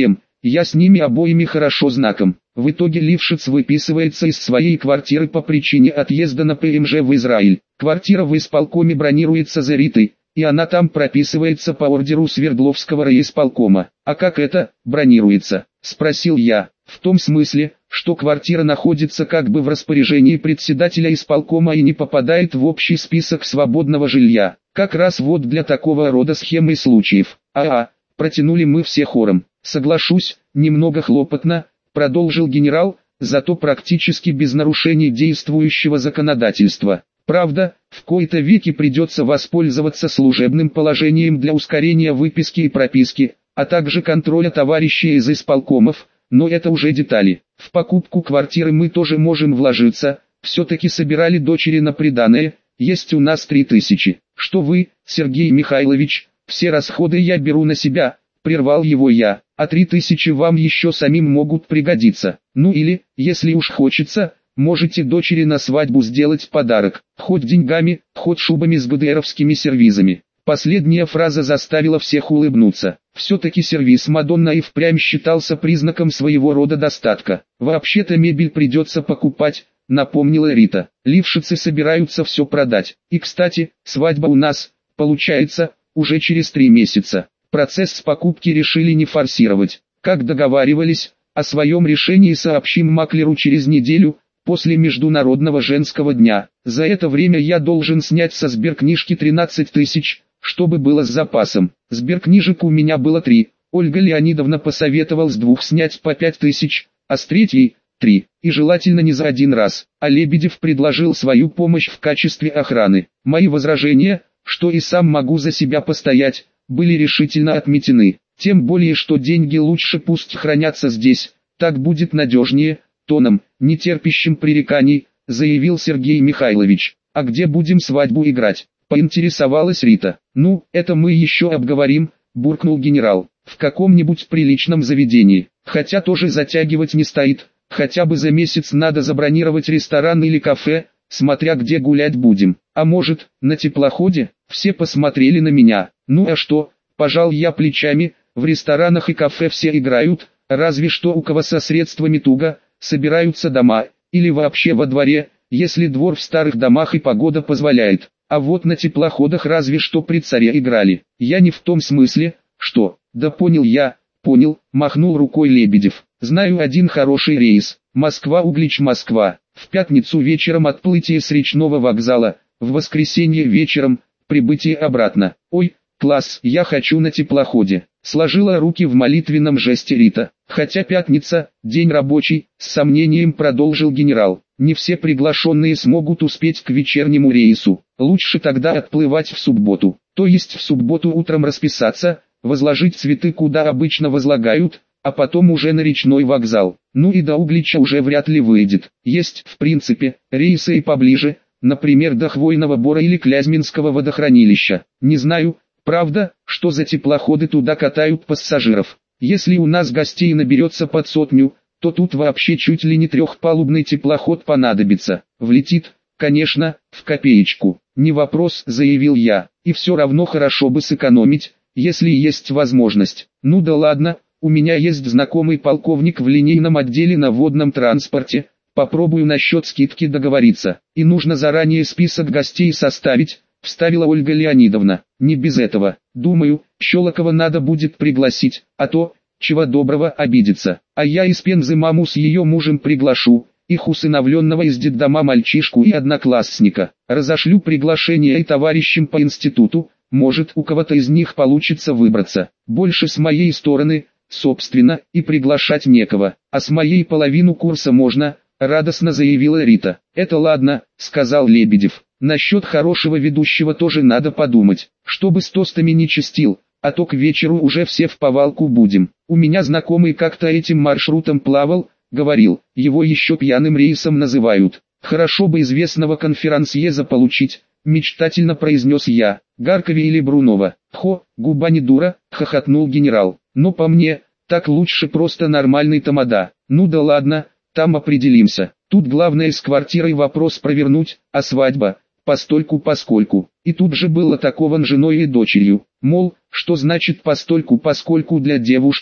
я с ними обоими хорошо знаком. В итоге Лившиц выписывается из своей квартиры по причине отъезда на ПМЖ в Израиль. Квартира в исполкоме бронируется за Ритой, и она там прописывается по ордеру Свердловского райисполкома. А как это бронируется? Спросил я. В том смысле, что квартира находится как бы в распоряжении председателя исполкома и не попадает в общий список свободного жилья. Как раз вот для такого рода схем и случаев. Протянули мы все хором. Соглашусь, немного хлопотно, продолжил генерал, зато практически без нарушений действующего законодательства. Правда, в кои-то веки придется воспользоваться служебным положением для ускорения выписки и прописки, а также контроля товарищей из исполкомов, но это уже детали. В покупку квартиры мы тоже можем вложиться, все-таки собирали дочери на приданое, есть у нас 3000. Что вы, Сергей Михайлович, все расходы я беру на себя, прервал его я, а 3000 вам еще самим могут пригодиться. Ну или, если уж хочется, можете дочери на свадьбу сделать подарок, хоть деньгами, хоть шубами с ГДРовскими сервизами. Последняя фраза заставила всех улыбнуться. Все-таки сервиз Мадонна и впрямь считался признаком своего рода достатка. Вообще-то мебель придется покупать, напомнила Рита. Лившицы собираются все продать. И кстати, свадьба у нас, получается, уже через 3 месяца. Процесс с покупки решили не форсировать. Как договаривались, о своем решении сообщим маклеру через неделю, после Международного женского дня. За это время я должен снять со сберкнижки 13 тысяч, чтобы было с запасом. Сберкнижек у меня было 3, Ольга Леонидовна посоветовал с 2 снять по 5000, а с 3 – 3, и желательно не за один раз. А Лебедев предложил свою помощь в качестве охраны. Мои возражения, что и сам могу за себя постоять, были решительно отметены. Тем более, что деньги лучше пусть хранятся здесь, так будет надежнее, тоном, не терпящим пререканий, заявил Сергей Михайлович. А где будем свадьбу играть? Поинтересовалась Рита. Ну, это мы еще обговорим, буркнул генерал. В каком-нибудь приличном заведении. Хотя тоже затягивать не стоит. Хотя бы за месяц надо забронировать ресторан или кафе, смотря где гулять будем. А может, на теплоходе? Все посмотрели на меня. Ну а что? Пожал я плечами. В ресторанах и кафе все играют, разве что у кого со средствами туго, собираются дома, или вообще во дворе, если двор в старых домах и погода позволяет. А вот на теплоходах разве что при царе играли. Я не в том смысле, что... Да понял я, понял, махнул рукой Лебедев. Знаю один хороший рейс. Москва-Углич-Москва. В пятницу вечером отплытие с речного вокзала, в воскресенье вечером, прибытие обратно. Ой, класс, я хочу на теплоходе. Сложила руки в молитвенном жесте Рита. Хотя пятница, день рабочий, с сомнением продолжил генерал. Не все приглашенные смогут успеть к вечернему рейсу. Лучше тогда отплывать в субботу. То есть в субботу утром расписаться, возложить цветы куда обычно возлагают, а потом уже на речной вокзал. Ну и до Углича уже вряд ли выйдет. Есть, в принципе, рейсы и поближе, например, до Хвойного Бора или Клязьминского водохранилища. Не знаю, правда, что за теплоходы туда катают пассажиров. Если у нас гостей наберется под 100, то тут вообще чуть ли не 3-палубный теплоход понадобится. Влетит, конечно, в копеечку. Не вопрос, заявил я. И все равно хорошо бы сэкономить, если есть возможность. Ну да ладно, у меня есть знакомый полковник в линейном отделе на водном транспорте. Попробую насчет скидки договориться. И нужно заранее список гостей составить, вставила Ольга Леонидовна. Не без этого. Думаю, Щелокова надо будет пригласить, а то, чего доброго, обидится. А я из Пензы маму с ее мужем приглашу, их усыновленного из детдома мальчишку и одноклассника. Разошлю приглашение и товарищам по институту, может у кого-то из них получится выбраться. Больше с моей стороны, собственно, и приглашать некого. А с моей половину курса можно, радостно заявила Рита. Это ладно, сказал Лебедев. Насчет хорошего ведущего тоже надо подумать, чтобы с тостами не чистил, а то к вечеру уже все в повалку будем. У меня знакомый как-то этим маршрутом плавал, говорил, его еще пьяным рейсом называют. Хорошо бы известного конферансье заполучить, мечтательно произнес я. Гаркове или Брунова. Хо, губа не дура, хохотнул генерал. Но по мне, так лучше просто нормальный тамада. Ну да ладно, там определимся. Тут главное с квартирой вопрос провернуть, а свадьба, постольку-поскольку. И тут же было такован женой и дочерью. Мол, что значит постольку-поскольку для девушки,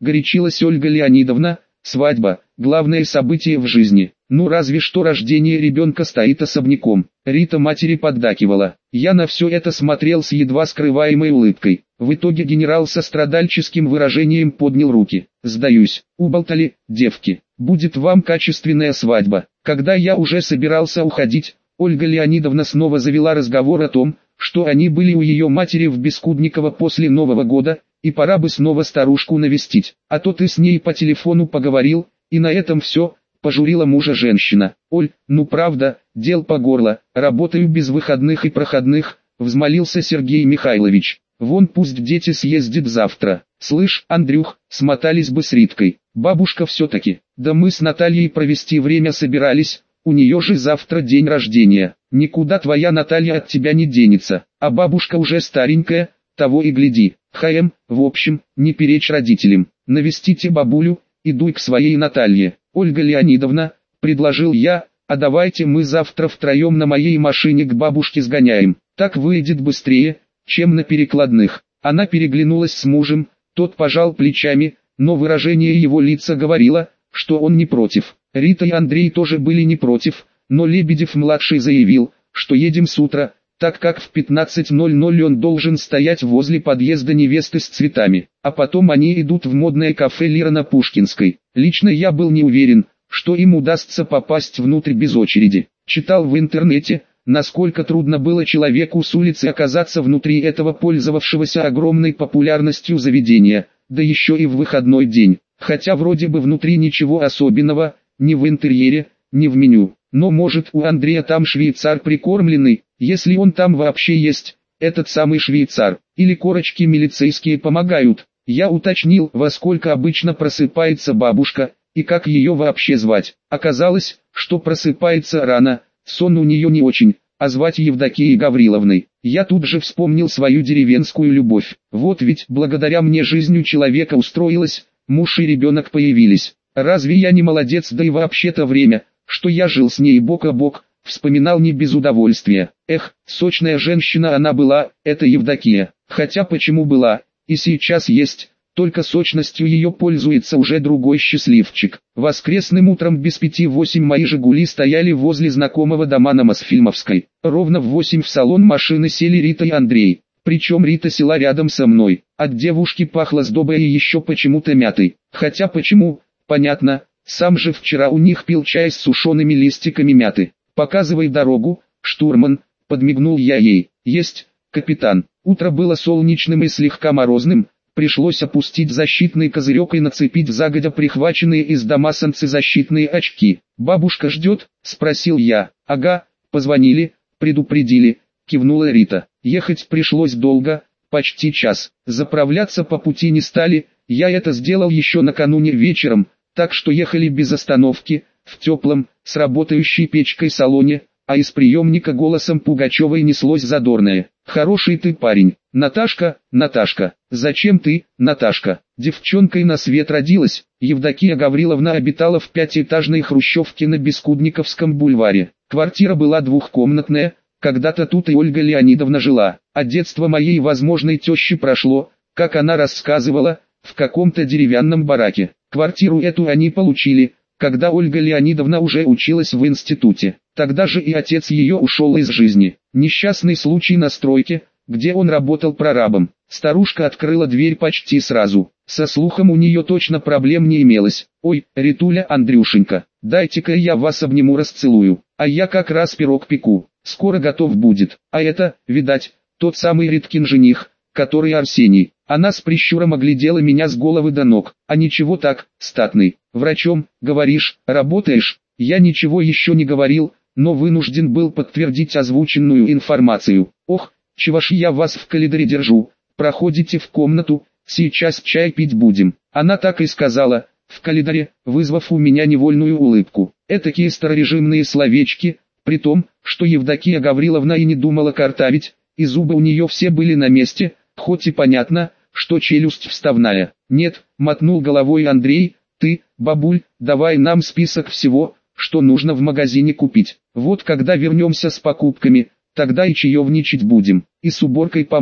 горячилась Ольга Леонидовна, свадьба – главное событие в жизни. Ну разве что рождение ребенка стоит особняком. Рита матери поддакивала. Я на все это смотрел с едва скрываемой улыбкой. В итоге генерал со страдальческим выражением поднял руки. Сдаюсь, уболтали, девки. Будет вам качественная свадьба. Когда я уже собирался уходить, Ольга Леонидовна снова завела разговор о том, что они были у ее матери в Бескудниково после Нового года, и пора бы снова старушку навестить. А то ты с ней по телефону поговорил, и на этом все. Пожурила мужа женщина. Оль, ну правда, дел по горло, работаю без выходных и проходных, взмолился Сергей Михайлович. Вон пусть дети съездят завтра. Слышь, Андрюх, смотались бы с Риткой. Бабушка все-таки. Да мы с Натальей провести время собирались, у нее же завтра день рождения. Никуда твоя Наталья от тебя не денется, а бабушка уже старенькая, того и гляди. В общем, не перечь родителям. Навестите бабулю, и дуй к своей Наталье. Ольга Леонидовна, предложил я, а давайте мы завтра втроем на моей машине к бабушке сгоняем. Так выйдет быстрее, чем на перекладных. Она переглянулась с мужем, тот пожал плечами, но выражение его лица говорило, что он не против. Рита и Андрей тоже были не против, но Лебедев-младший заявил, что едем с утра, так как в 15:00 он должен стоять возле подъезда невесты с цветами, а потом они идут в модное кафе «Лира» на Пушкинской. Лично я был не уверен, что им удастся попасть внутрь без очереди. Читал в интернете, насколько трудно было человеку с улицы оказаться внутри этого пользовавшегося огромной популярностью заведения, да еще и в выходной день. Хотя вроде бы внутри ничего особенного, ни в интерьере, ни в меню. Но может у Андрея там швейцар прикормленный, если он там вообще есть, этот самый швейцар, или корочки милицейские помогают. Я уточнил, во сколько обычно просыпается бабушка, и как ее вообще звать. Оказалось, что просыпается рано, сон у нее не очень, а звать Евдокией Гавриловной. Я тут же вспомнил свою деревенскую любовь. Вот ведь благодаря мне жизнь у человека устроилась, муж и ребенок появились. Разве я не молодец, да и вообще-то время, что я жил с ней бок о бок, вспоминал не без удовольствия. Эх, сочная женщина она была, эта Евдокия. Хотя почему была, и сейчас есть, только сочностью ее пользуется уже другой счастливчик. Воскресным утром без 5:08 мои «Жигули» стояли возле знакомого дома на Мосфильмовской. Ровно в 8 в салон машины сели Рита и Андрей. Причем Рита села рядом со мной. От девушки пахло сдобой и еще почему-то мятой. Хотя почему, понятно, сам же вчера у них пил чай с сушеными листиками мяты. «Показывай дорогу, штурман», — подмигнул я ей. «Есть, капитан». Утро было солнечным и слегка морозным, пришлось опустить защитный козырек и нацепить загодя прихваченные из дома солнцезащитные очки. «Бабушка ждет?» — спросил я. «Ага, позвонили, предупредили», — кивнула Рита. Ехать пришлось долго, почти час. Заправляться по пути не стали, я это сделал еще накануне вечером, так что ехали без остановки, в теплом, с работающей печкой салоне, а из приемника голосом Пугачевой неслось задорное: «Хороший ты парень, Наташка, Наташка, зачем ты, Наташка?» Девчонкой на свет родилась. Евдокия Гавриловна обитала в 5-этажной хрущевке на Бескудниковском бульваре. Квартира была двухкомнатная, когда-то тут и Ольга Леонидовна жила, а детство моей возможной тещи прошло, как она рассказывала, в каком-то деревянном бараке. Квартиру эту они получили, когда Ольга Леонидовна уже училась в институте. Тогда же и отец ее ушел из жизни. Несчастный случай на стройке, где он работал прорабом. Старушка открыла дверь почти сразу. Со слухом у нее точно проблем не имелось. «Ой, Ритуля, Андрюшенька, дайте-ка я вас обниму, расцелую, а я как раз пирог пеку, скоро готов будет». А это, видать, тот самый Риткин жених, который Арсений. Она с прищуром оглядела меня с головы до ног. «А ничего так, статный, врачом, говоришь, работаешь?» Я ничего еще не говорил, но вынужден был подтвердить озвученную информацию. «Ох, чего ж я вас в коридоре держу, проходите в комнату, сейчас чай пить будем». Она так и сказала, в коридоре, вызвав у меня невольную улыбку. Этакие старорежимные словечки, при том, что Евдокия Гавриловна и не думала картавить, и зубы у нее все были на месте, хоть и понятно, что челюсть вставная. «Нет», — мотнул головой Андрей, — «ты, бабуль, давай нам список всего, что нужно в магазине купить. Вот когда вернемся с покупками, тогда и чаевничать будем, и с уборкой поможем».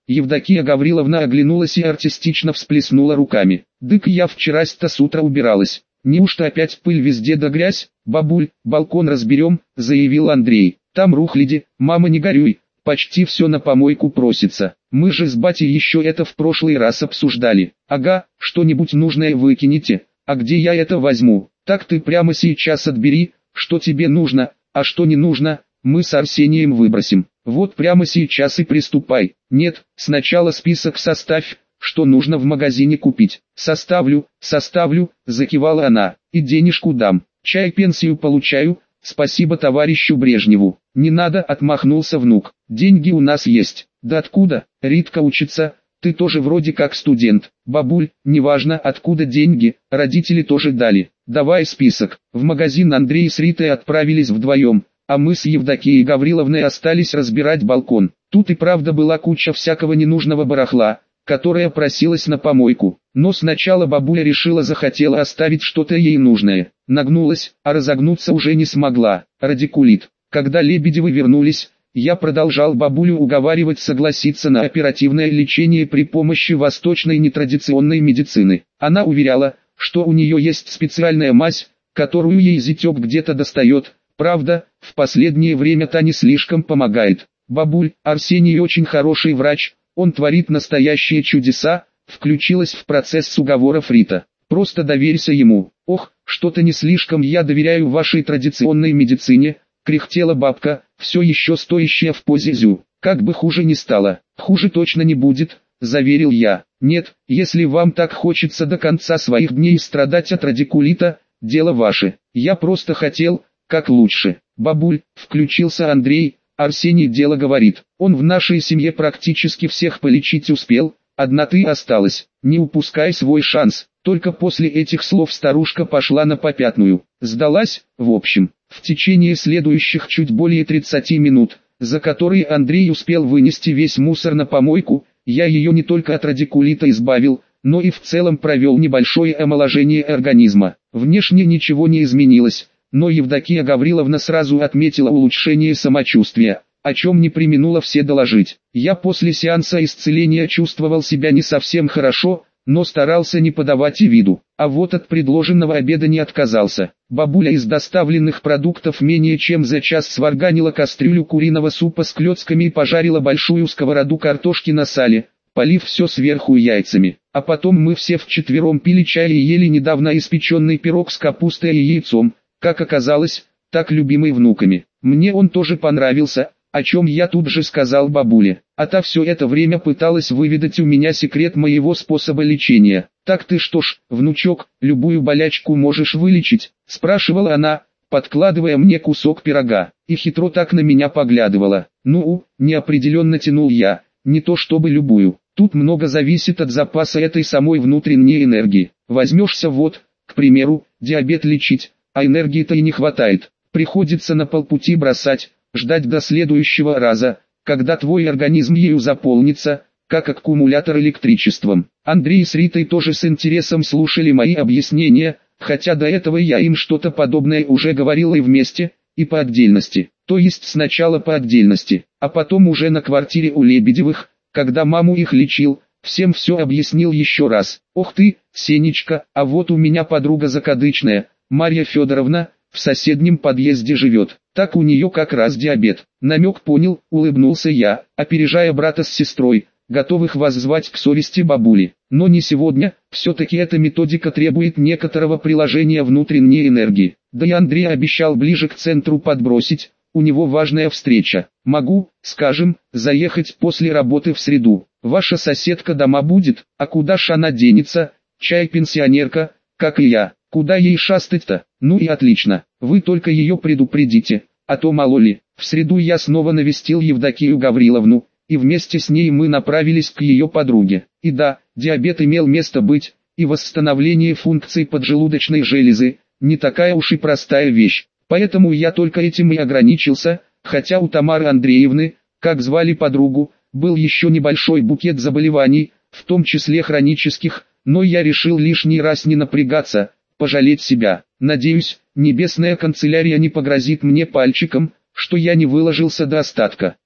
Евдокия Гавриловна оглянулась и артистично всплеснула руками. «Дык я вчера-то с утра убиралась. Неужто опять пыль везде да грязь? Бабуль, балкон разберем», — заявил Андрей. «Там рухляди, мама не горюй, почти все на помойку просится. Мы же с батей еще это в прошлый раз обсуждали. Ага, что-нибудь нужное выкинете, а где я это возьму? Так ты прямо сейчас отбери, что тебе нужно, а что не нужно, мы с Арсением выбросим. Вот прямо сейчас и приступай. Нет, сначала список составь, что нужно в магазине купить». «Составлю, закивала она, — и денежку дам. Чай-пенсию получаю, спасибо товарищу Брежневу». «Не надо», — отмахнулся внук, — «деньги у нас есть». «Да откуда? Ритка учится, ты тоже вроде как студент». «Бабуль, неважно откуда деньги, родители тоже дали. Давай список». В магазин Андрей с Ритой отправились вдвоем, а мы с Евдокией Гавриловной остались разбирать балкон. Тут и правда была куча всякого ненужного барахла, которая просилась на помойку. Но сначала бабуля захотела оставить что-то ей нужное. Нагнулась, а разогнуться уже не смогла. Радикулит. Когда Лебедевы вернулись, я продолжал бабулю уговаривать согласиться на оперативное лечение при помощи восточной нетрадиционной медицины. Она уверяла, что у нее есть специальная мазь, которую ей зятек где-то достает. Правда, в последнее время та не слишком помогает. «Бабуль, Арсений очень хороший врач, он творит настоящие чудеса», — включилась в процесс уговоров Рита. «Просто доверься ему». «Ох, что-то не слишком я доверяю вашей традиционной медицине», — кряхтела бабка, все еще стоящая в позе зю. «Как бы хуже не стало». «Хуже точно не будет», — заверил я. «Нет, если вам так хочется до конца своих дней страдать от радикулита, дело ваше. Я просто хотел, как лучше». «Бабуль», — включился Андрей, — «Арсений дело говорит. Он в нашей семье практически всех полечить успел, одна ты осталась. Не упускай свой шанс». Только после этих слов старушка пошла на попятную. Сдалась, в общем, в течение следующих чуть более 30 минут, за которые Андрей успел вынести весь мусор на помойку, я ее не только от радикулита избавил, но и в целом провел небольшое омоложение организма. Внешне ничего не изменилось, но Евдокия Гавриловна сразу отметила улучшение самочувствия, о чем не преминула все доложить. Я после сеанса исцеления чувствовал себя не совсем хорошо, но старался не подавать и виду, а вот от предложенного обеда не отказался. Бабуля из доставленных продуктов менее чем за час сварганила кастрюлю куриного супа с клетками и пожарила большую сковороду картошки на сале, полив все сверху яйцами. А потом мы все вчетвером пили чай и ели недавно испеченный пирог с капустой и яйцом, как оказалось, так любимый внуками. Мне он тоже понравился, о чем я тут же сказал бабуле. А та все это время пыталась выведать у меня секрет моего способа лечения. «Так ты что ж, внучок, любую болячку можешь вылечить?» — спрашивала она, подкладывая мне кусок пирога, и хитро так на меня поглядывала. «Ну, неопределенно тянул я, не то чтобы любую. Тут много зависит от запаса этой самой внутренней энергии. Возьмешься вот, к примеру, диабет лечить, а энергии-то и не хватает. Приходится на полпути бросать, ждать до следующего раза, когда твой организм ею заполнится, как аккумулятор электричеством». Андрей с Ритой тоже с интересом слушали мои объяснения, хотя до этого я им что-то подобное уже говорил и вместе, и по отдельности. То есть сначала по отдельности, а потом уже на квартире у Лебедевых, когда маму их лечил, всем все объяснил еще раз. «Ох ты, Сенечка, а вот у меня подруга закадычная, Марья Федоровна, в соседнем подъезде живет. Так у нее как раз диабет». «Намек понял», — улыбнулся я, опережая брата с сестрой, готовых воззвать к совести бабули. «Но не сегодня, все-таки эта методика требует некоторого приложения внутренней энергии. Да и Андрей обещал ближе к центру подбросить, у него важная встреча. Могу, скажем, заехать после работы в среду. Ваша соседка дома будет, а куда ж она денется, чай-пенсионерка, как и я. Куда ей шастать-то? Ну и отлично, вы только ее предупредите, а то мало ли». В среду я снова навестил Евдокию Гавриловну, и вместе с ней мы направились к ее подруге. И да, диабет имел место быть, и восстановление функций поджелудочной железы – не такая уж и простая вещь. Поэтому я только этим и ограничился, хотя у Тамары Андреевны, как звали подругу, был еще небольшой букет заболеваний, в том числе хронических, но я решил лишний раз не напрягаться, пожалеть себя. Надеюсь, небесная канцелярия не погрозит мне пальчиком, что я не выложился до остатка.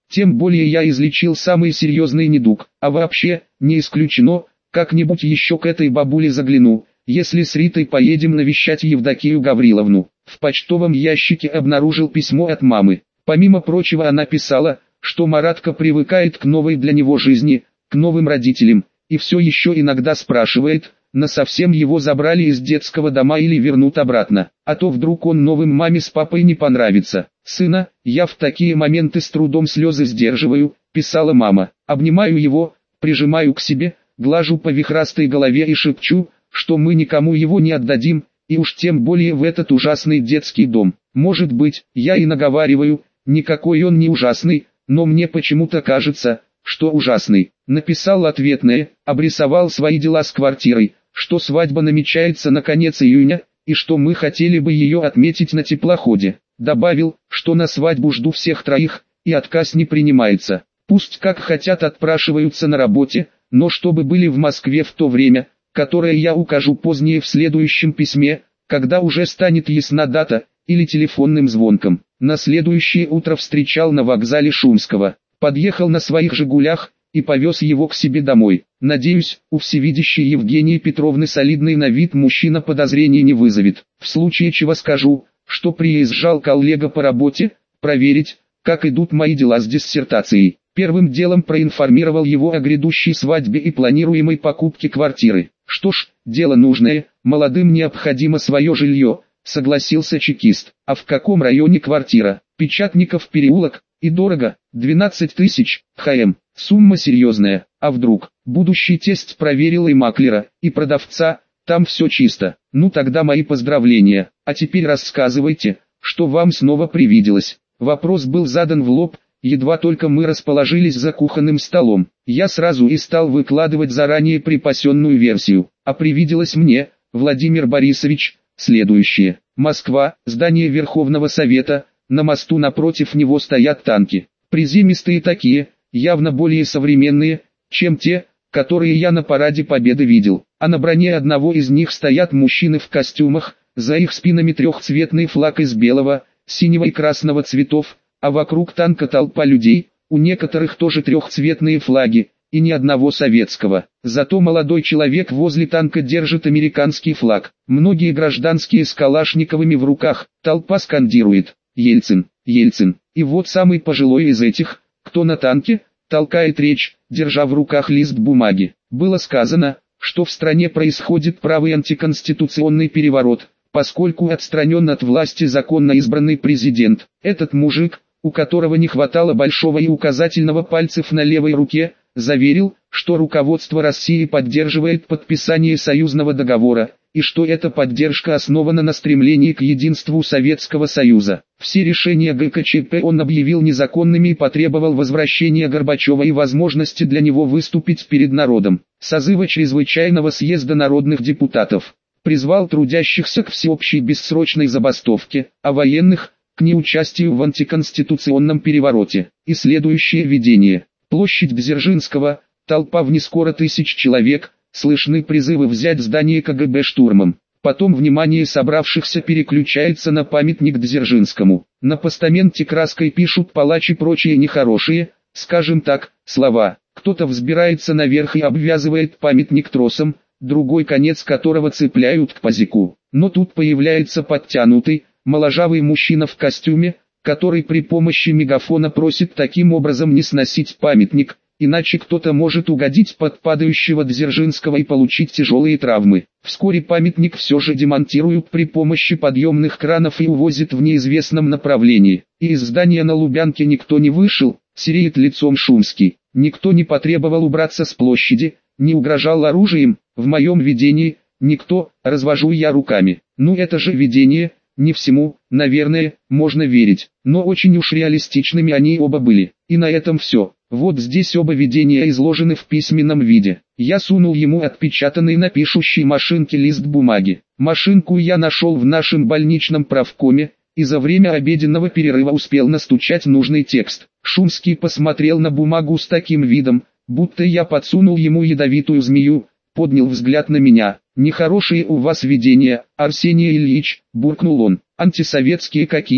Тем более я излечил самый серьезный недуг, а вообще, не исключено, как-нибудь еще к этой бабуле загляну, если с Ритой поедем навещать Евдокию Гавриловну. В почтовом ящике обнаружил письмо от мамы. Помимо прочего она писала, что Маратка привыкает к новой для него жизни, к новым родителям, и все еще иногда спрашивает, насовсем его забрали из детского дома или вернут обратно, а то вдруг он новым маме с папой не понравится. «Сына, я в такие моменты с трудом слезы сдерживаю», — писала мама. «Обнимаю его, прижимаю к себе, глажу по вихрастой голове и шепчу, что мы никому его не отдадим, и уж тем более в этот ужасный детский дом. Может быть, я и наговариваю, никакой он не ужасный, но мне почему-то кажется, что ужасный». Написал ответное, обрисовал свои дела с квартирой, что свадьба намечается на конец июня, и что мы хотели бы ее отметить на теплоходе. Добавил, что на свадьбу жду всех троих, и отказ не принимается. Пусть как хотят отпрашиваются на работе, но чтобы были в Москве в то время, которое я укажу позднее в следующем письме, когда уже станет ясна дата, или телефонным звонком. На следующее утро встречал на вокзале Шумского. Подъехал на своих «Жигулях» и повез его к себе домой. Надеюсь, у всевидящей Евгении Петровны солидный на вид мужчина подозрений не вызовет. В случае чего скажу, что приезжал коллега по работе, проверить, как идут мои дела с диссертацией. Первым делом проинформировал его о грядущей свадьбе и планируемой покупке квартиры. Что ж, дело нужное, молодым необходимо свое жилье, согласился чекист. А в каком районе квартира? Печатников переулок, и дорого, 12 тысяч, хм. Сумма серьезная, а вдруг? Будущий тесть проверил и маклера, и продавца, там все чисто. Ну тогда мои поздравления, а теперь рассказывайте, что вам снова привиделось. Вопрос был задан в лоб, едва только мы расположились за кухонным столом. Я сразу и стал выкладывать заранее припасенную версию. А привиделось мне, Владимир Борисович, следующее. Москва, здание Верховного Совета, на мосту напротив него стоят танки. Приземистые такие, явно более современные, чем те, которые я на параде Победы видел. А на броне одного из них стоят мужчины в костюмах, за их спинами трехцветный флаг из белого, синего и красного цветов, а вокруг танка толпа людей, у некоторых тоже трехцветные флаги, и ни одного советского. Зато молодой человек возле танка держит американский флаг. Многие гражданские с калашниковыми в руках, толпа скандирует «Ельцин, Ельцин». И вот самый пожилой из этих, кто на танке, толкает речь, держа в руках лист бумаги. Было сказано, что в стране происходит правый антиконституционный переворот, поскольку отстранен от власти законно избранный президент. Этот мужик, у которого не хватало большого и указательного пальцев на левой руке, заверил, что руководство России поддерживает подписание союзного договора, и что эта поддержка основана на стремлении к единству Советского Союза. Все решения ГКЧП он объявил незаконными и потребовал возвращения Горбачева и возможности для него выступить перед народом. Созыва чрезвычайного съезда народных депутатов. Призвал трудящихся к всеобщей бессрочной забастовке, а военных – к неучастию в антиконституционном перевороте. И следующее видение. Площадь Дзержинского, толпа в несколько тысяч человек, слышны призывы взять здание КГБ штурмом. Потом внимание собравшихся переключается на памятник Дзержинскому. На постаменте краской пишут палач и прочие нехорошие, скажем так, слова. Кто-то взбирается наверх и обвязывает памятник тросом, другой конец которого цепляют к пазику. Но тут появляется подтянутый, моложавый мужчина в костюме, который при помощи мегафона просит таким образом не сносить памятник, иначе кто-то может угодить под падающего Дзержинского и получить тяжелые травмы. Вскоре памятник все же демонтируют при помощи подъемных кранов и увозят в неизвестном направлении. И из здания на Лубянке никто не вышел, сереет лицом Шумский. Никто не потребовал убраться с площади, не угрожал оружием, в моем видении, никто, развожу я руками. Ну это же видение. Не всему, наверное, можно верить, но очень уж реалистичными они оба были. И на этом все. Вот здесь оба видения изложены в письменном виде. Я сунул ему отпечатанный на пишущей машинке лист бумаги. Машинку я нашел в нашем больничном правкоме, и за время обеденного перерыва успел настучать нужный текст. Шумский посмотрел на бумагу с таким видом, будто я подсунул ему ядовитую змею, поднял взгляд на меня. «Нехорошие у вас видения, Арсений Ильич», — буркнул он, — «антисоветские какие-то».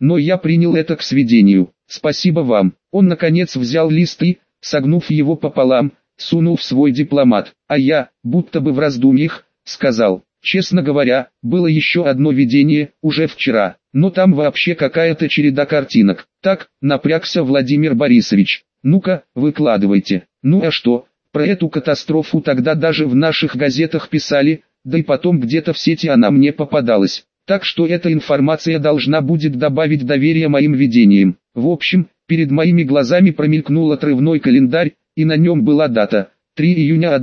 но я принял это к сведению. Спасибо вам. Он наконец взял лист и, согнув его пополам, сунул в свой дипломат, а я, будто бы в раздумьях, сказал: честно говоря, было еще одно видение, уже вчера, но там вообще какая-то череда картинок. Так, напрягся Владимир Борисович. Ну-ка, выкладывайте. Ну а что, про эту катастрофу тогда даже в наших газетах писали, да и потом где-то в сети она мне попадалась. Так что эта информация должна будет добавить доверия моим видениям. В общем, перед моими глазами промелькнул отрывной календарь, и на нем была дата 3 июня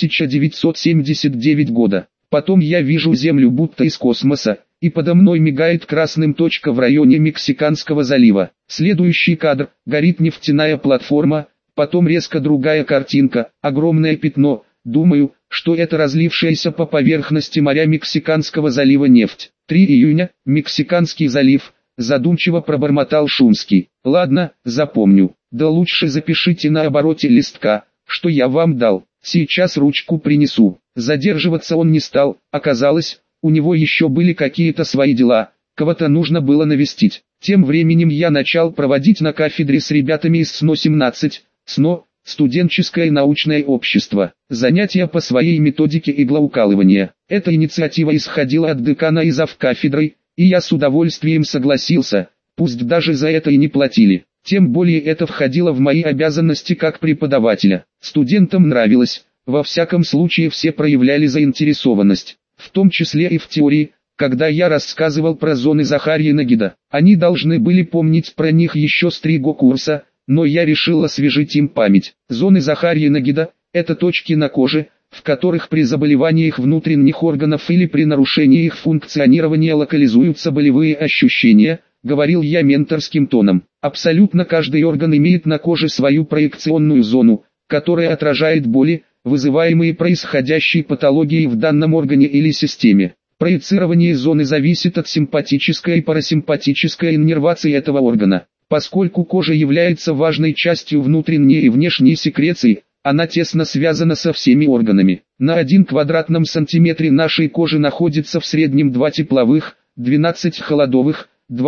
1979 года. Потом я вижу Землю будто из космоса, и подо мной мигает красным точка в районе Мексиканского залива. Следующий кадр, горит нефтяная платформа, потом резко другая картинка, огромное пятно. Думаю, что это разлившаяся по поверхности моря Мексиканского залива нефть. 3 июня, Мексиканский залив, задумчиво пробормотал Шумский. Ладно, запомню. Да лучше запишите на обороте листка, что я вам дал. Сейчас ручку принесу. Задерживаться он не стал, оказалось, у него еще были какие-то свои дела, кого-то нужно было навестить. Тем временем я начал проводить на кафедре с ребятами из СНО-17, СНО, студенческое научное общество, занятия по своей методике иглоукалывания. Эта инициатива исходила от декана и завкафедрой, и я с удовольствием согласился, пусть даже за это и не платили. Тем более это входило в мои обязанности как преподавателя. Студентам нравилось, во всяком случае все проявляли заинтересованность, в том числе и в теории. Когда я рассказывал про зоны Захарьина Гида, они должны были помнить про них еще с 3-го курса, но я решил освежить им память. Зоны Захарьина Гида – это точки на коже, в которых при заболеваниях внутренних органов или при нарушении их функционирования локализуются болевые ощущения, говорил я менторским тоном. Абсолютно каждый орган имеет на коже свою проекционную зону, которая отражает боли, вызываемые происходящей патологией в данном органе или системе. Проецирование зоны зависит от симпатической и парасимпатической иннервации этого органа. Поскольку кожа является важной частью внутренней и внешней секреции, она тесно связана со всеми органами. На 1 квадратном сантиметре нашей кожи находится в среднем 2 тепловых, 12 холодовых,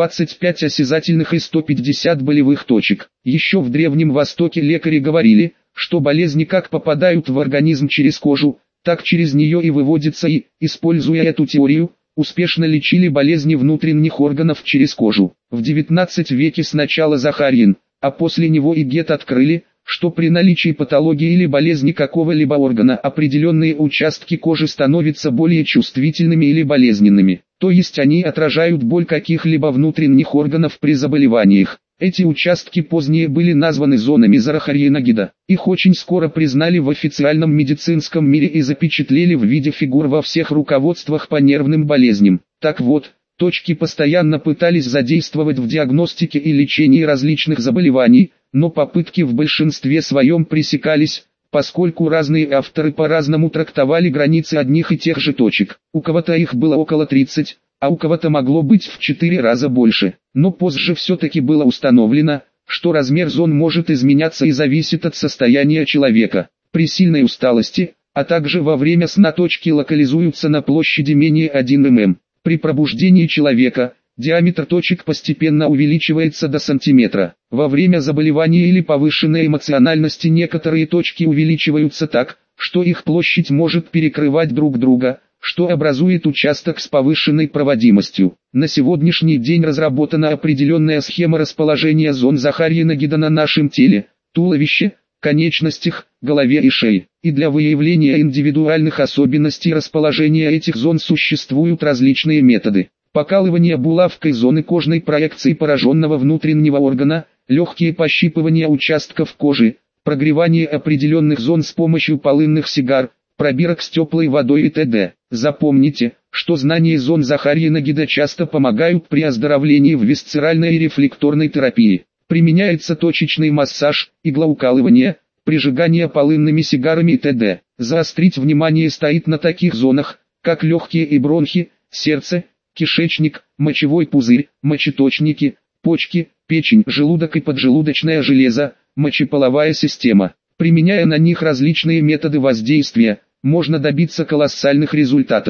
25 осязательных и 150 болевых точек. Еще в Древнем Востоке лекари говорили, что болезни как попадают в организм через кожу, так через нее и выводятся, и, используя эту теорию, успешно лечили болезни внутренних органов через кожу. В 19 веке сначала Захарьин, а после него и Гет открыли, что при наличии патологии или болезни какого-либо органа определенные участки кожи становятся более чувствительными или болезненными, то есть они отражают боль каких-либо внутренних органов при заболеваниях. Эти участки позднее были названы зонами Захарьина Гида. Их очень скоро признали в официальном медицинском мире и запечатлели в виде фигур во всех руководствах по нервным болезням. Так вот, точки постоянно пытались задействовать в диагностике и лечении различных заболеваний, но попытки в большинстве своем пресекались, поскольку разные авторы по-разному трактовали границы одних и тех же точек. У кого-то их было около 30, а у кого-то могло быть в 4 раза больше. Но позже все-таки было установлено, что размер зон может изменяться и зависит от состояния человека. При сильной усталости, а также во время сна точки локализуются на площади менее 1 мм. При пробуждении человека, диаметр точек постепенно увеличивается до сантиметра. Во время заболевания или повышенной эмоциональности некоторые точки увеличиваются так, что их площадь может перекрывать друг друга, что образует участок с повышенной проводимостью. На сегодняшний день разработана определенная схема расположения зон Захарьина Гида на нашем теле, туловище, конечностях, голове и шее. И для выявления индивидуальных особенностей расположения этих зон существуют различные методы. Покалывание булавкой зоны кожной проекции пораженного внутреннего органа, легкие пощипывания участков кожи, прогревание определенных зон с помощью полынных сигар, пробирок с теплой водой и т.д. Запомните, что знания зон Захарьина Гида часто помогают при оздоровлении в висцеральной и рефлекторной терапии. Применяется точечный массаж, иглоукалывание, прижигание полынными сигарами и т.д. Заострить внимание стоит на таких зонах, как легкие и бронхи, сердце, кишечник, мочевой пузырь, мочеточники, почки, печень, желудок и поджелудочное железо, мочеполовая система. Применяя на них различные методы воздействия, можно добиться колоссальных результатов.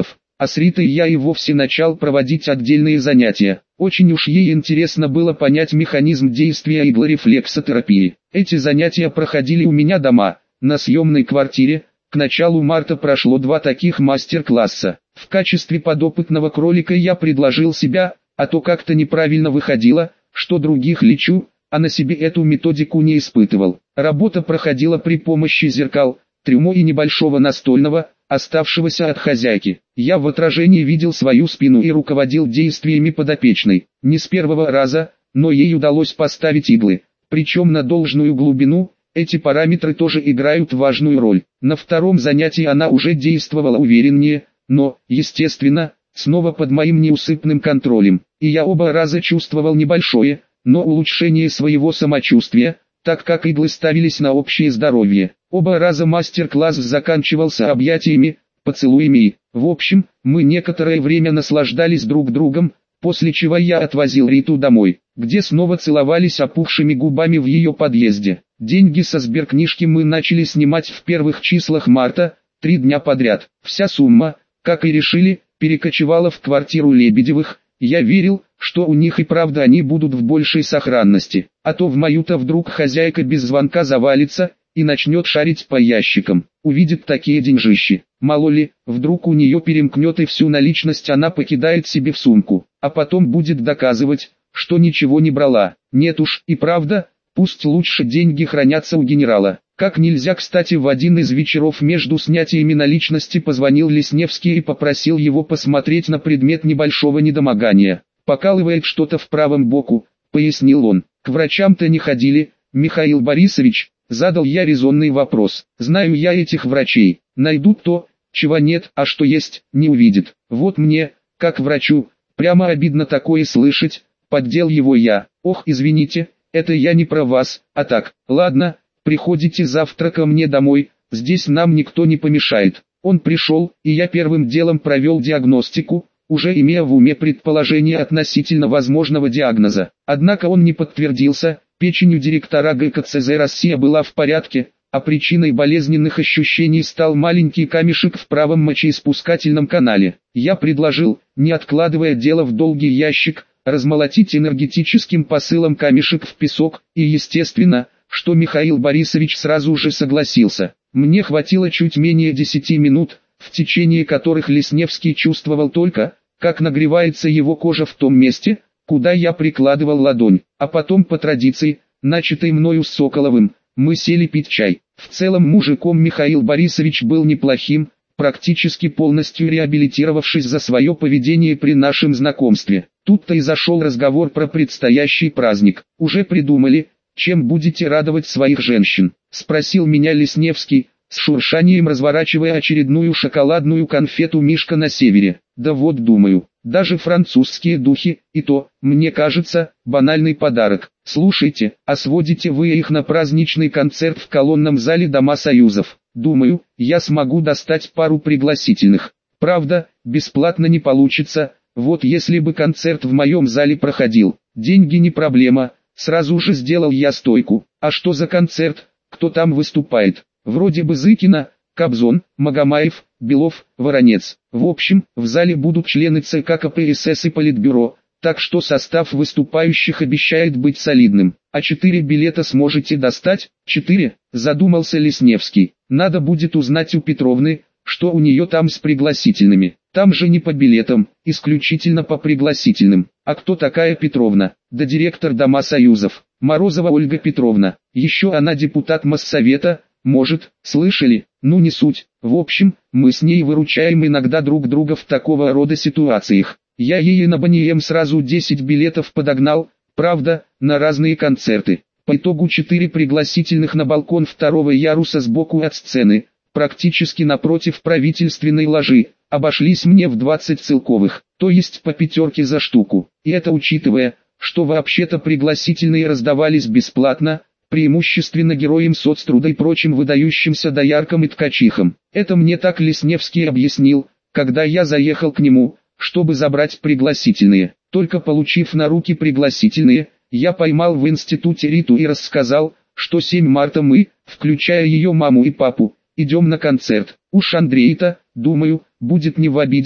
а с Ритой я и вовсе начал проводить отдельные занятия. Очень уж ей интересно было понять механизм действия иглорефлексотерапии. Эти занятия проходили у меня дома, на съемной квартире. К началу марта прошло 2 таких мастер-класса. В качестве подопытного кролика я предложил себя, а то как-то неправильно выходило, что других лечу, а на себе эту методику не испытывал. Работа проходила при помощи зеркал, трюмо и небольшого настольного, оставшегося от хозяйки. Я в отражении видел свою спину и руководил действиями подопечной. Не с первого раза, но ей удалось поставить иглы, причем на должную глубину. Эти параметры тоже играют важную роль. На втором занятии она уже действовала увереннее, но, естественно, снова под моим неусыпным контролем. И я оба раза чувствовал небольшое, но улучшение своего самочувствия, так как иглы ставились на общее здоровье. Оба раза мастер-класс заканчивался объятиями, поцелуями и, в общем, мы некоторое время наслаждались друг другом, после чего я отвозил Риту домой, где снова целовались опухшими губами в ее подъезде. Деньги со сберкнижки мы начали снимать в первых числах марта, 3 дня подряд. Вся сумма, как и решили, перекочевала в квартиру Лебедевых. Я верил, что у них и правда они будут в большей сохранности, а то в мою-то вдруг хозяйка без звонка завалится и начнет шарить по ящикам, увидит такие деньжищи. Мало ли, вдруг у нее перемкнет и всю наличность она покидает себе в сумку, а потом будет доказывать, что ничего не брала. Нет уж, и правда, пусть лучше деньги хранятся у генерала. Как нельзя кстати, в один из вечеров между снятиями наличности позвонил Лесневский и попросил его посмотреть на предмет небольшого недомогания. «Покалывает что-то в правом боку», — пояснил он. «К врачам-то не ходили, Михаил Борисович?» — задал я резонный вопрос. «Знаю я этих врачей. Найдут то, чего нет, а что есть, не увидят. Вот мне, как врачу, прямо обидно такое слышать», — поддел его я. «Ох, извините, это я не про вас, а так, ладно, приходите завтра ко мне домой, здесь нам никто не помешает». Он пришел, и я первым делом провел диагностику, уже имея в уме предположение относительно возможного диагноза. Однако он не подтвердился, печень у директора ГКЦЗ «Россия» была в порядке, а причиной болезненных ощущений стал маленький камешек в правом мочеиспускательном канале. Я предложил, не откладывая дело в долгий ящик, размолотить энергетическим посылом камешек в песок, и естественно, что Михаил Борисович сразу же согласился. Мне хватило чуть менее 10 минут, в течение которых Лесневский чувствовал только, как нагревается его кожа в том месте, куда я прикладывал ладонь, а потом по традиции, начатой мною с Соколовым, мы сели пить чай. В целом мужиком Михаил Борисович был неплохим, практически полностью реабилитировавшись за свое поведение при нашем знакомстве. Тут-то и зашел разговор про предстоящий праздник. «Уже придумали, чем будете радовать своих женщин?» — спросил меня Лесневский, с шуршанием разворачивая очередную шоколадную конфету «Мишка на севере». «Да вот думаю, даже французские духи, и то, мне кажется, банальный подарок. Слушайте, а сводите вы их на праздничный концерт в колонном зале Дома Союзов? Думаю, я смогу достать пару пригласительных. Правда, бесплатно не получится, вот если бы концерт в моем зале проходил. Деньги не проблема, сразу же сделал я стойку. А что за концерт, кто там выступает? Вроде бы Зыкина, Кобзон, Магомаев, Белов, Воронец. В общем, в зале будут члены ЦК КПСС и Политбюро, так что состав выступающих обещает быть солидным. А 4 билета сможете достать? 4? Задумался Лесневский. Надо будет узнать у Петровны, что у нее там с пригласительными. Там же не по билетам, исключительно по пригласительным. А кто такая Петровна? Да директор Дома Союзов, Морозова Ольга Петровна. Еще она депутат Моссовета. Может, слышали? Ну не суть. В общем, мы с ней выручаем иногда друг друга в такого рода ситуациях. Я ей на Бонием сразу 10 билетов подогнал, правда, на разные концерты. По итогу 4 пригласительных на балкон 2-го яруса сбоку от сцены, практически напротив правительственной ложи, обошлись мне в 20 целковых, то есть по 5 за штуку. И это учитывая, что вообще-то пригласительные раздавались бесплатно, преимущественно героям соцтруда и прочим выдающимся дояркам и ткачихам. Это мне так Лесневский объяснил, когда я заехал к нему, чтобы забрать пригласительные. Только получив на руки пригласительные, я поймал в институте Риту и рассказал, что 7 марта мы, включая ее маму и папу, идем на концерт. Уж Андрей-то, думаю, будет не в обиде,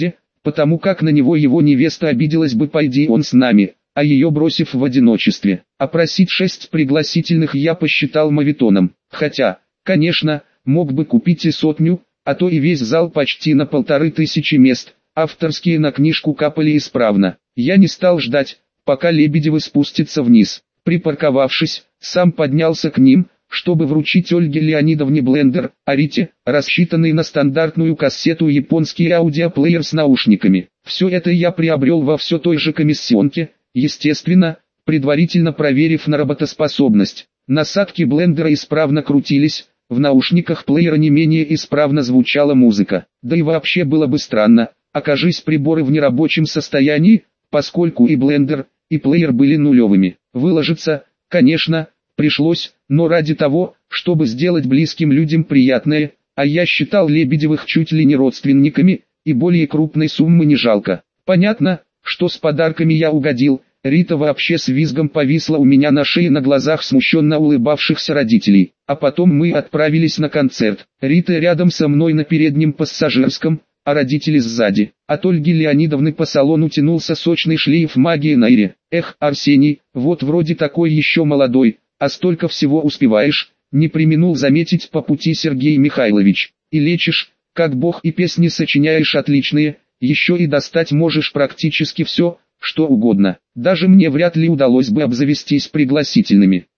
потому как на него его невеста обиделась бы, пойди он с нами, а ее бросив в одиночестве. Опросить 6 пригласительных я посчитал моветоном, хотя, конечно, мог бы купить и 100, а то и весь зал почти на 1500 мест, авторские на книжку капали исправно. Я не стал ждать, пока Лебедевы спустятся вниз. Припарковавшись, сам поднялся к ним, чтобы вручить Ольге Леонидовне блендер, а Рите, рассчитанный на стандартную кассету японский аудиоплеер с наушниками. Все это я приобрел во все той же комиссионке, естественно, предварительно проверив на работоспособность. Насадки блендера исправно крутились, в наушниках плеера не менее исправно звучала музыка. Да и вообще было бы странно, окажись приборы в нерабочем состоянии, поскольку и блендер, и плеер были нулевыми. Выложиться, конечно, пришлось, но ради того, чтобы сделать близким людям приятное, а я считал Лебедевых чуть ли не родственниками, и более крупной суммы не жалко. Понятно, что с подарками я угодил. Рита вообще с визгом повисла у меня на шее на глазах смущенно улыбавшихся родителей. А потом мы отправились на концерт. Рита рядом со мной на переднем пассажирском, а родители сзади. От Ольги Леонидовны по салону тянулся сочный шлейф магии Найри. Эх, Арсений, вот вроде такой еще молодой, а столько всего успеваешь, не преминул заметить по пути Сергей Михайлович. И лечишь, как бог, и песни сочиняешь отличные, еще и достать можешь практически все, что угодно. Даже мне вряд ли удалось бы обзавестись пригласительными.